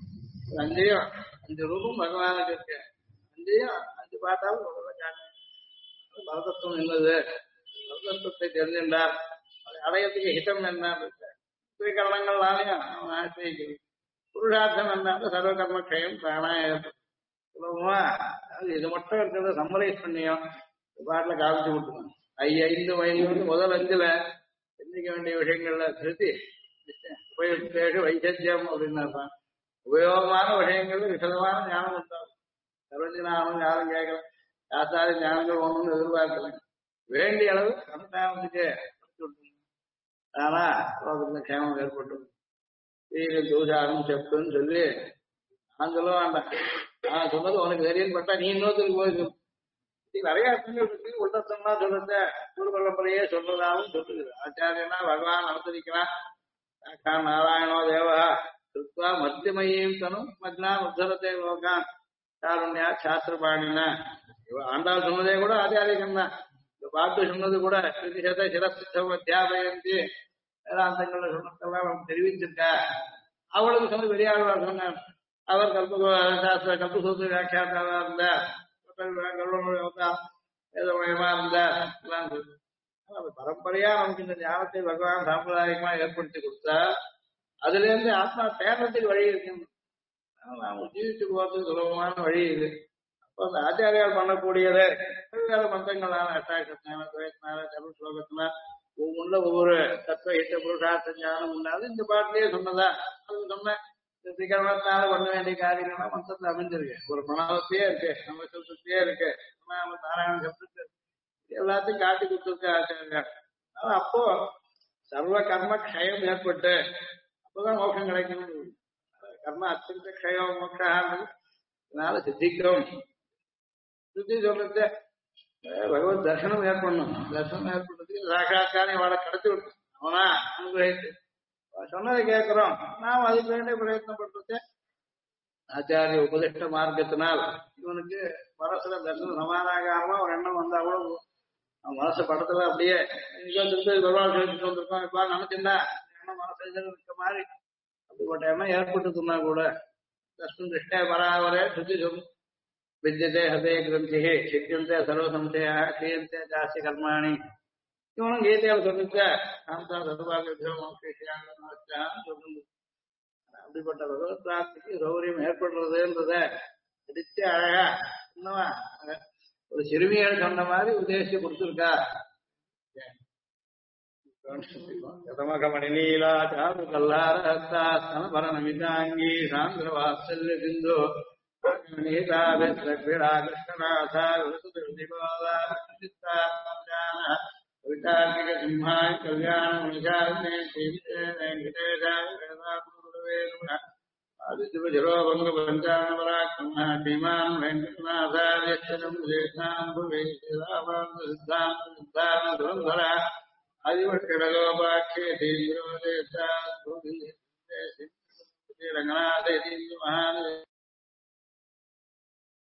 5 ரூபம் பகவானுக்கு இருக்கு. 5 பாட்டாலும் முதல்ல காட்டு. பரதத்துவம் என்னது, பரதத்துவத்தை தெரிஞ்சின்றார், அதை அடையத்துக்கு ஹிதம் என்ன கரணங்கள்னாலையும் அவன் ஆசிரியக்கிறது. புருஷார்த்தம் என்ன சர்வ கர்ம க்ஷயம் தானாக சுலபமா. அது இது மட்டும் இருக்கிறத சம்மரைஸ் பண்ணியும் பாட்டில் காமிச்சு விட்டுருக்கோம். 5 முதல் 5ல சிந்திக்க வேண்டிய விஷயங்கள்ல திருத்தி உபயோகத்தேடு வைத்தியம் அப்படின்னு அர்த்தம். உபயோகமான விஷயங்கள் விசதமான ஞானம் உண்டாகும். சர்வஜனானம் யாரும் கேட்கல, சாஸ்திராதி ஞானங்கள் ஒண்ணுன்னு எதிர்பார்க்கல, வேண்டிய அளவு அனுஷ்டானத்துக்கு ஆனா க்ஷேமம் ஏற்பட்டு தூசாரம் செப்புன்னு சொல்லி நான் சொல்ல வேண்டாம். நான் சொன்னது உனக்கு தெரியும் பட்டா நீ இன்னொருத்தருக்கு போய் நிறைய அர்த்தங்கள் இருக்கு. உள்ளத்தம்னா சொல்றத குரு பரம்பரையே சொல்றதாகவும் சொல்லுது. ஆச்சாரியனா பகவான் நடத்திருக்கிறான். நாராயணோ தேவா கிருத்வா மத்தியமையும் தனும் மத்னா உத்தரத்தை லோகான் காருண்யா சாஸ்திரபாணினா. ஆண்டாள் சொன்னதே கூட ஆச்சாரியன் தான். இந்த பாட்டு சொன்னது கூட கிருதிசத சிரஸ்தம் அத்தியாபயந்தி வேதாந்தங்கள்ல சொன்னதெல்லாம் அவன் தெரிவிச்சிருக்கா. அவளுக்கு சொன்ன பெரியாழ்வார் சொன்னார். அவர் கல்பசாஸ்திர கல்பசூத்திர வியாக்கியாதாவா இருந்தார், வேதமயமா இருந்தார். பரம்பரையா நமக்கு இந்த ஞானத்தை பகவான் சாம்பிரதாயமா ஏற்படுத்தி கொடுத்தா அதுல இருந்து ஆத்மா தேர்றதுக்கு வழி இருக்கு. நாம ஜீவித்து போறதுக்கு சுலபமான வழி இது. அப்போ அந்த ஆச்சாரியால் பண்ணக்கூடியது வெவ்வேறு மந்திரங்களான அஷ்டாட்சத்தினால துவயத்தினால தமிழ் ஸ்லோகத்தினால ஒவ்வொன்றுல ஒவ்வொரு தத்துவ ஹித்த புருஷார்த்த ஞானம் உண்டாது. இந்த பாட்டிலேயே சொன்னதா அது சொன்ன திகரணத்தினால பண்ண வேண்டிய காரியங்கள்லாம் மொத்தத்துல அமைஞ்சிருக்கு. ஒரு பிரணவத்தையே இருக்கு, நம்ம சொல்றத்தையே இருக்கு, நம்ம நாராயண சப்தத்தை எல்லாத்தையும் காட்டி கொடுத்துருக்கு ஆச்சாரியா. அப்போ சர்வ கர்ம க்ஷயம் ஏற்பட்டு அப்பதான் மோட்சம் கிடைக்கணும். கர்ம அத்தியந்த க்ஷயம் மோட்சம் இதனால சித்திக்கும். சித்தி சொல்றது பகவத் தர்சனம் ஏற்படணும். தர்சனம் ஏற்படுறதுக்கு சாட்சாத்காரம் அவளை கடத்தி விட்டு அவனா அனுகிரகித்து சொன்னதை கேட்கிறோம். நாம் அதுக்கு வேண்டிய பிரயத்னப்படுறது ஆச்சாரிய உபதிஷ்ட மார்க்கத்தினால் இவனுக்கு மனசுல தர்சனம் சமானாகாரமா ஒரு எண்ணம் வந்தா கூட மனசு படத்துல அப்படியே திருப்பதி பெருமாள் சேர்த்துட்டு வந்திருக்கோம் இப்ப நினைச்சுட்டா எண்ணம் மனசு இருக்க மாதிரி அப்படிப்பட்ட எண்ணம் ஏற்பட்டுதுன்னா கூட தர்ஷன் திருஷ்டே பராவரே சுத்தி சொல்லும். வித்தியதே ஹதே கிரந்தி சித்தியந்தே சர்வசம்சயா கிரியந்தே ஜாஸ்தி கர்மாணி. இவனும் கீதையால் சொல்லிருக்க சாந்தா சதுபாகியான்னு சொல்லு. அப்படிப்பட்ட பகவத் பிராப்திக்கு சௌகரியம் ஏற்படுறதுன்றத அடிச்சு அழகா இன்னும் ஒரு சிறுமிகள் சொன்ன மாதிரி உத்தேசிச்சு கொடுத்துருக்கா. கதமகமணிலீலா சாரு கல்லாரஹஸ்தாஸ்தனபரநமிதாங்கி சாந்திர வாத்சல்ய சிந்து விதார்க்கிக சிம்ஹாய கல்யாண முனிஷாரண்யே வெங்கடேஷாய ஆதித்யபஜரோபங்க பஞ்சானபராக்கிரம ஸ்ரீமான் வெங்கடநாதாரியச்சரம் தேசாம் புவே சித்தாந்த சித்தாந்த துரந்தர ஆதிவட்டகோபாட்சே தீவிரோதேசா ரங்கநாத மகான்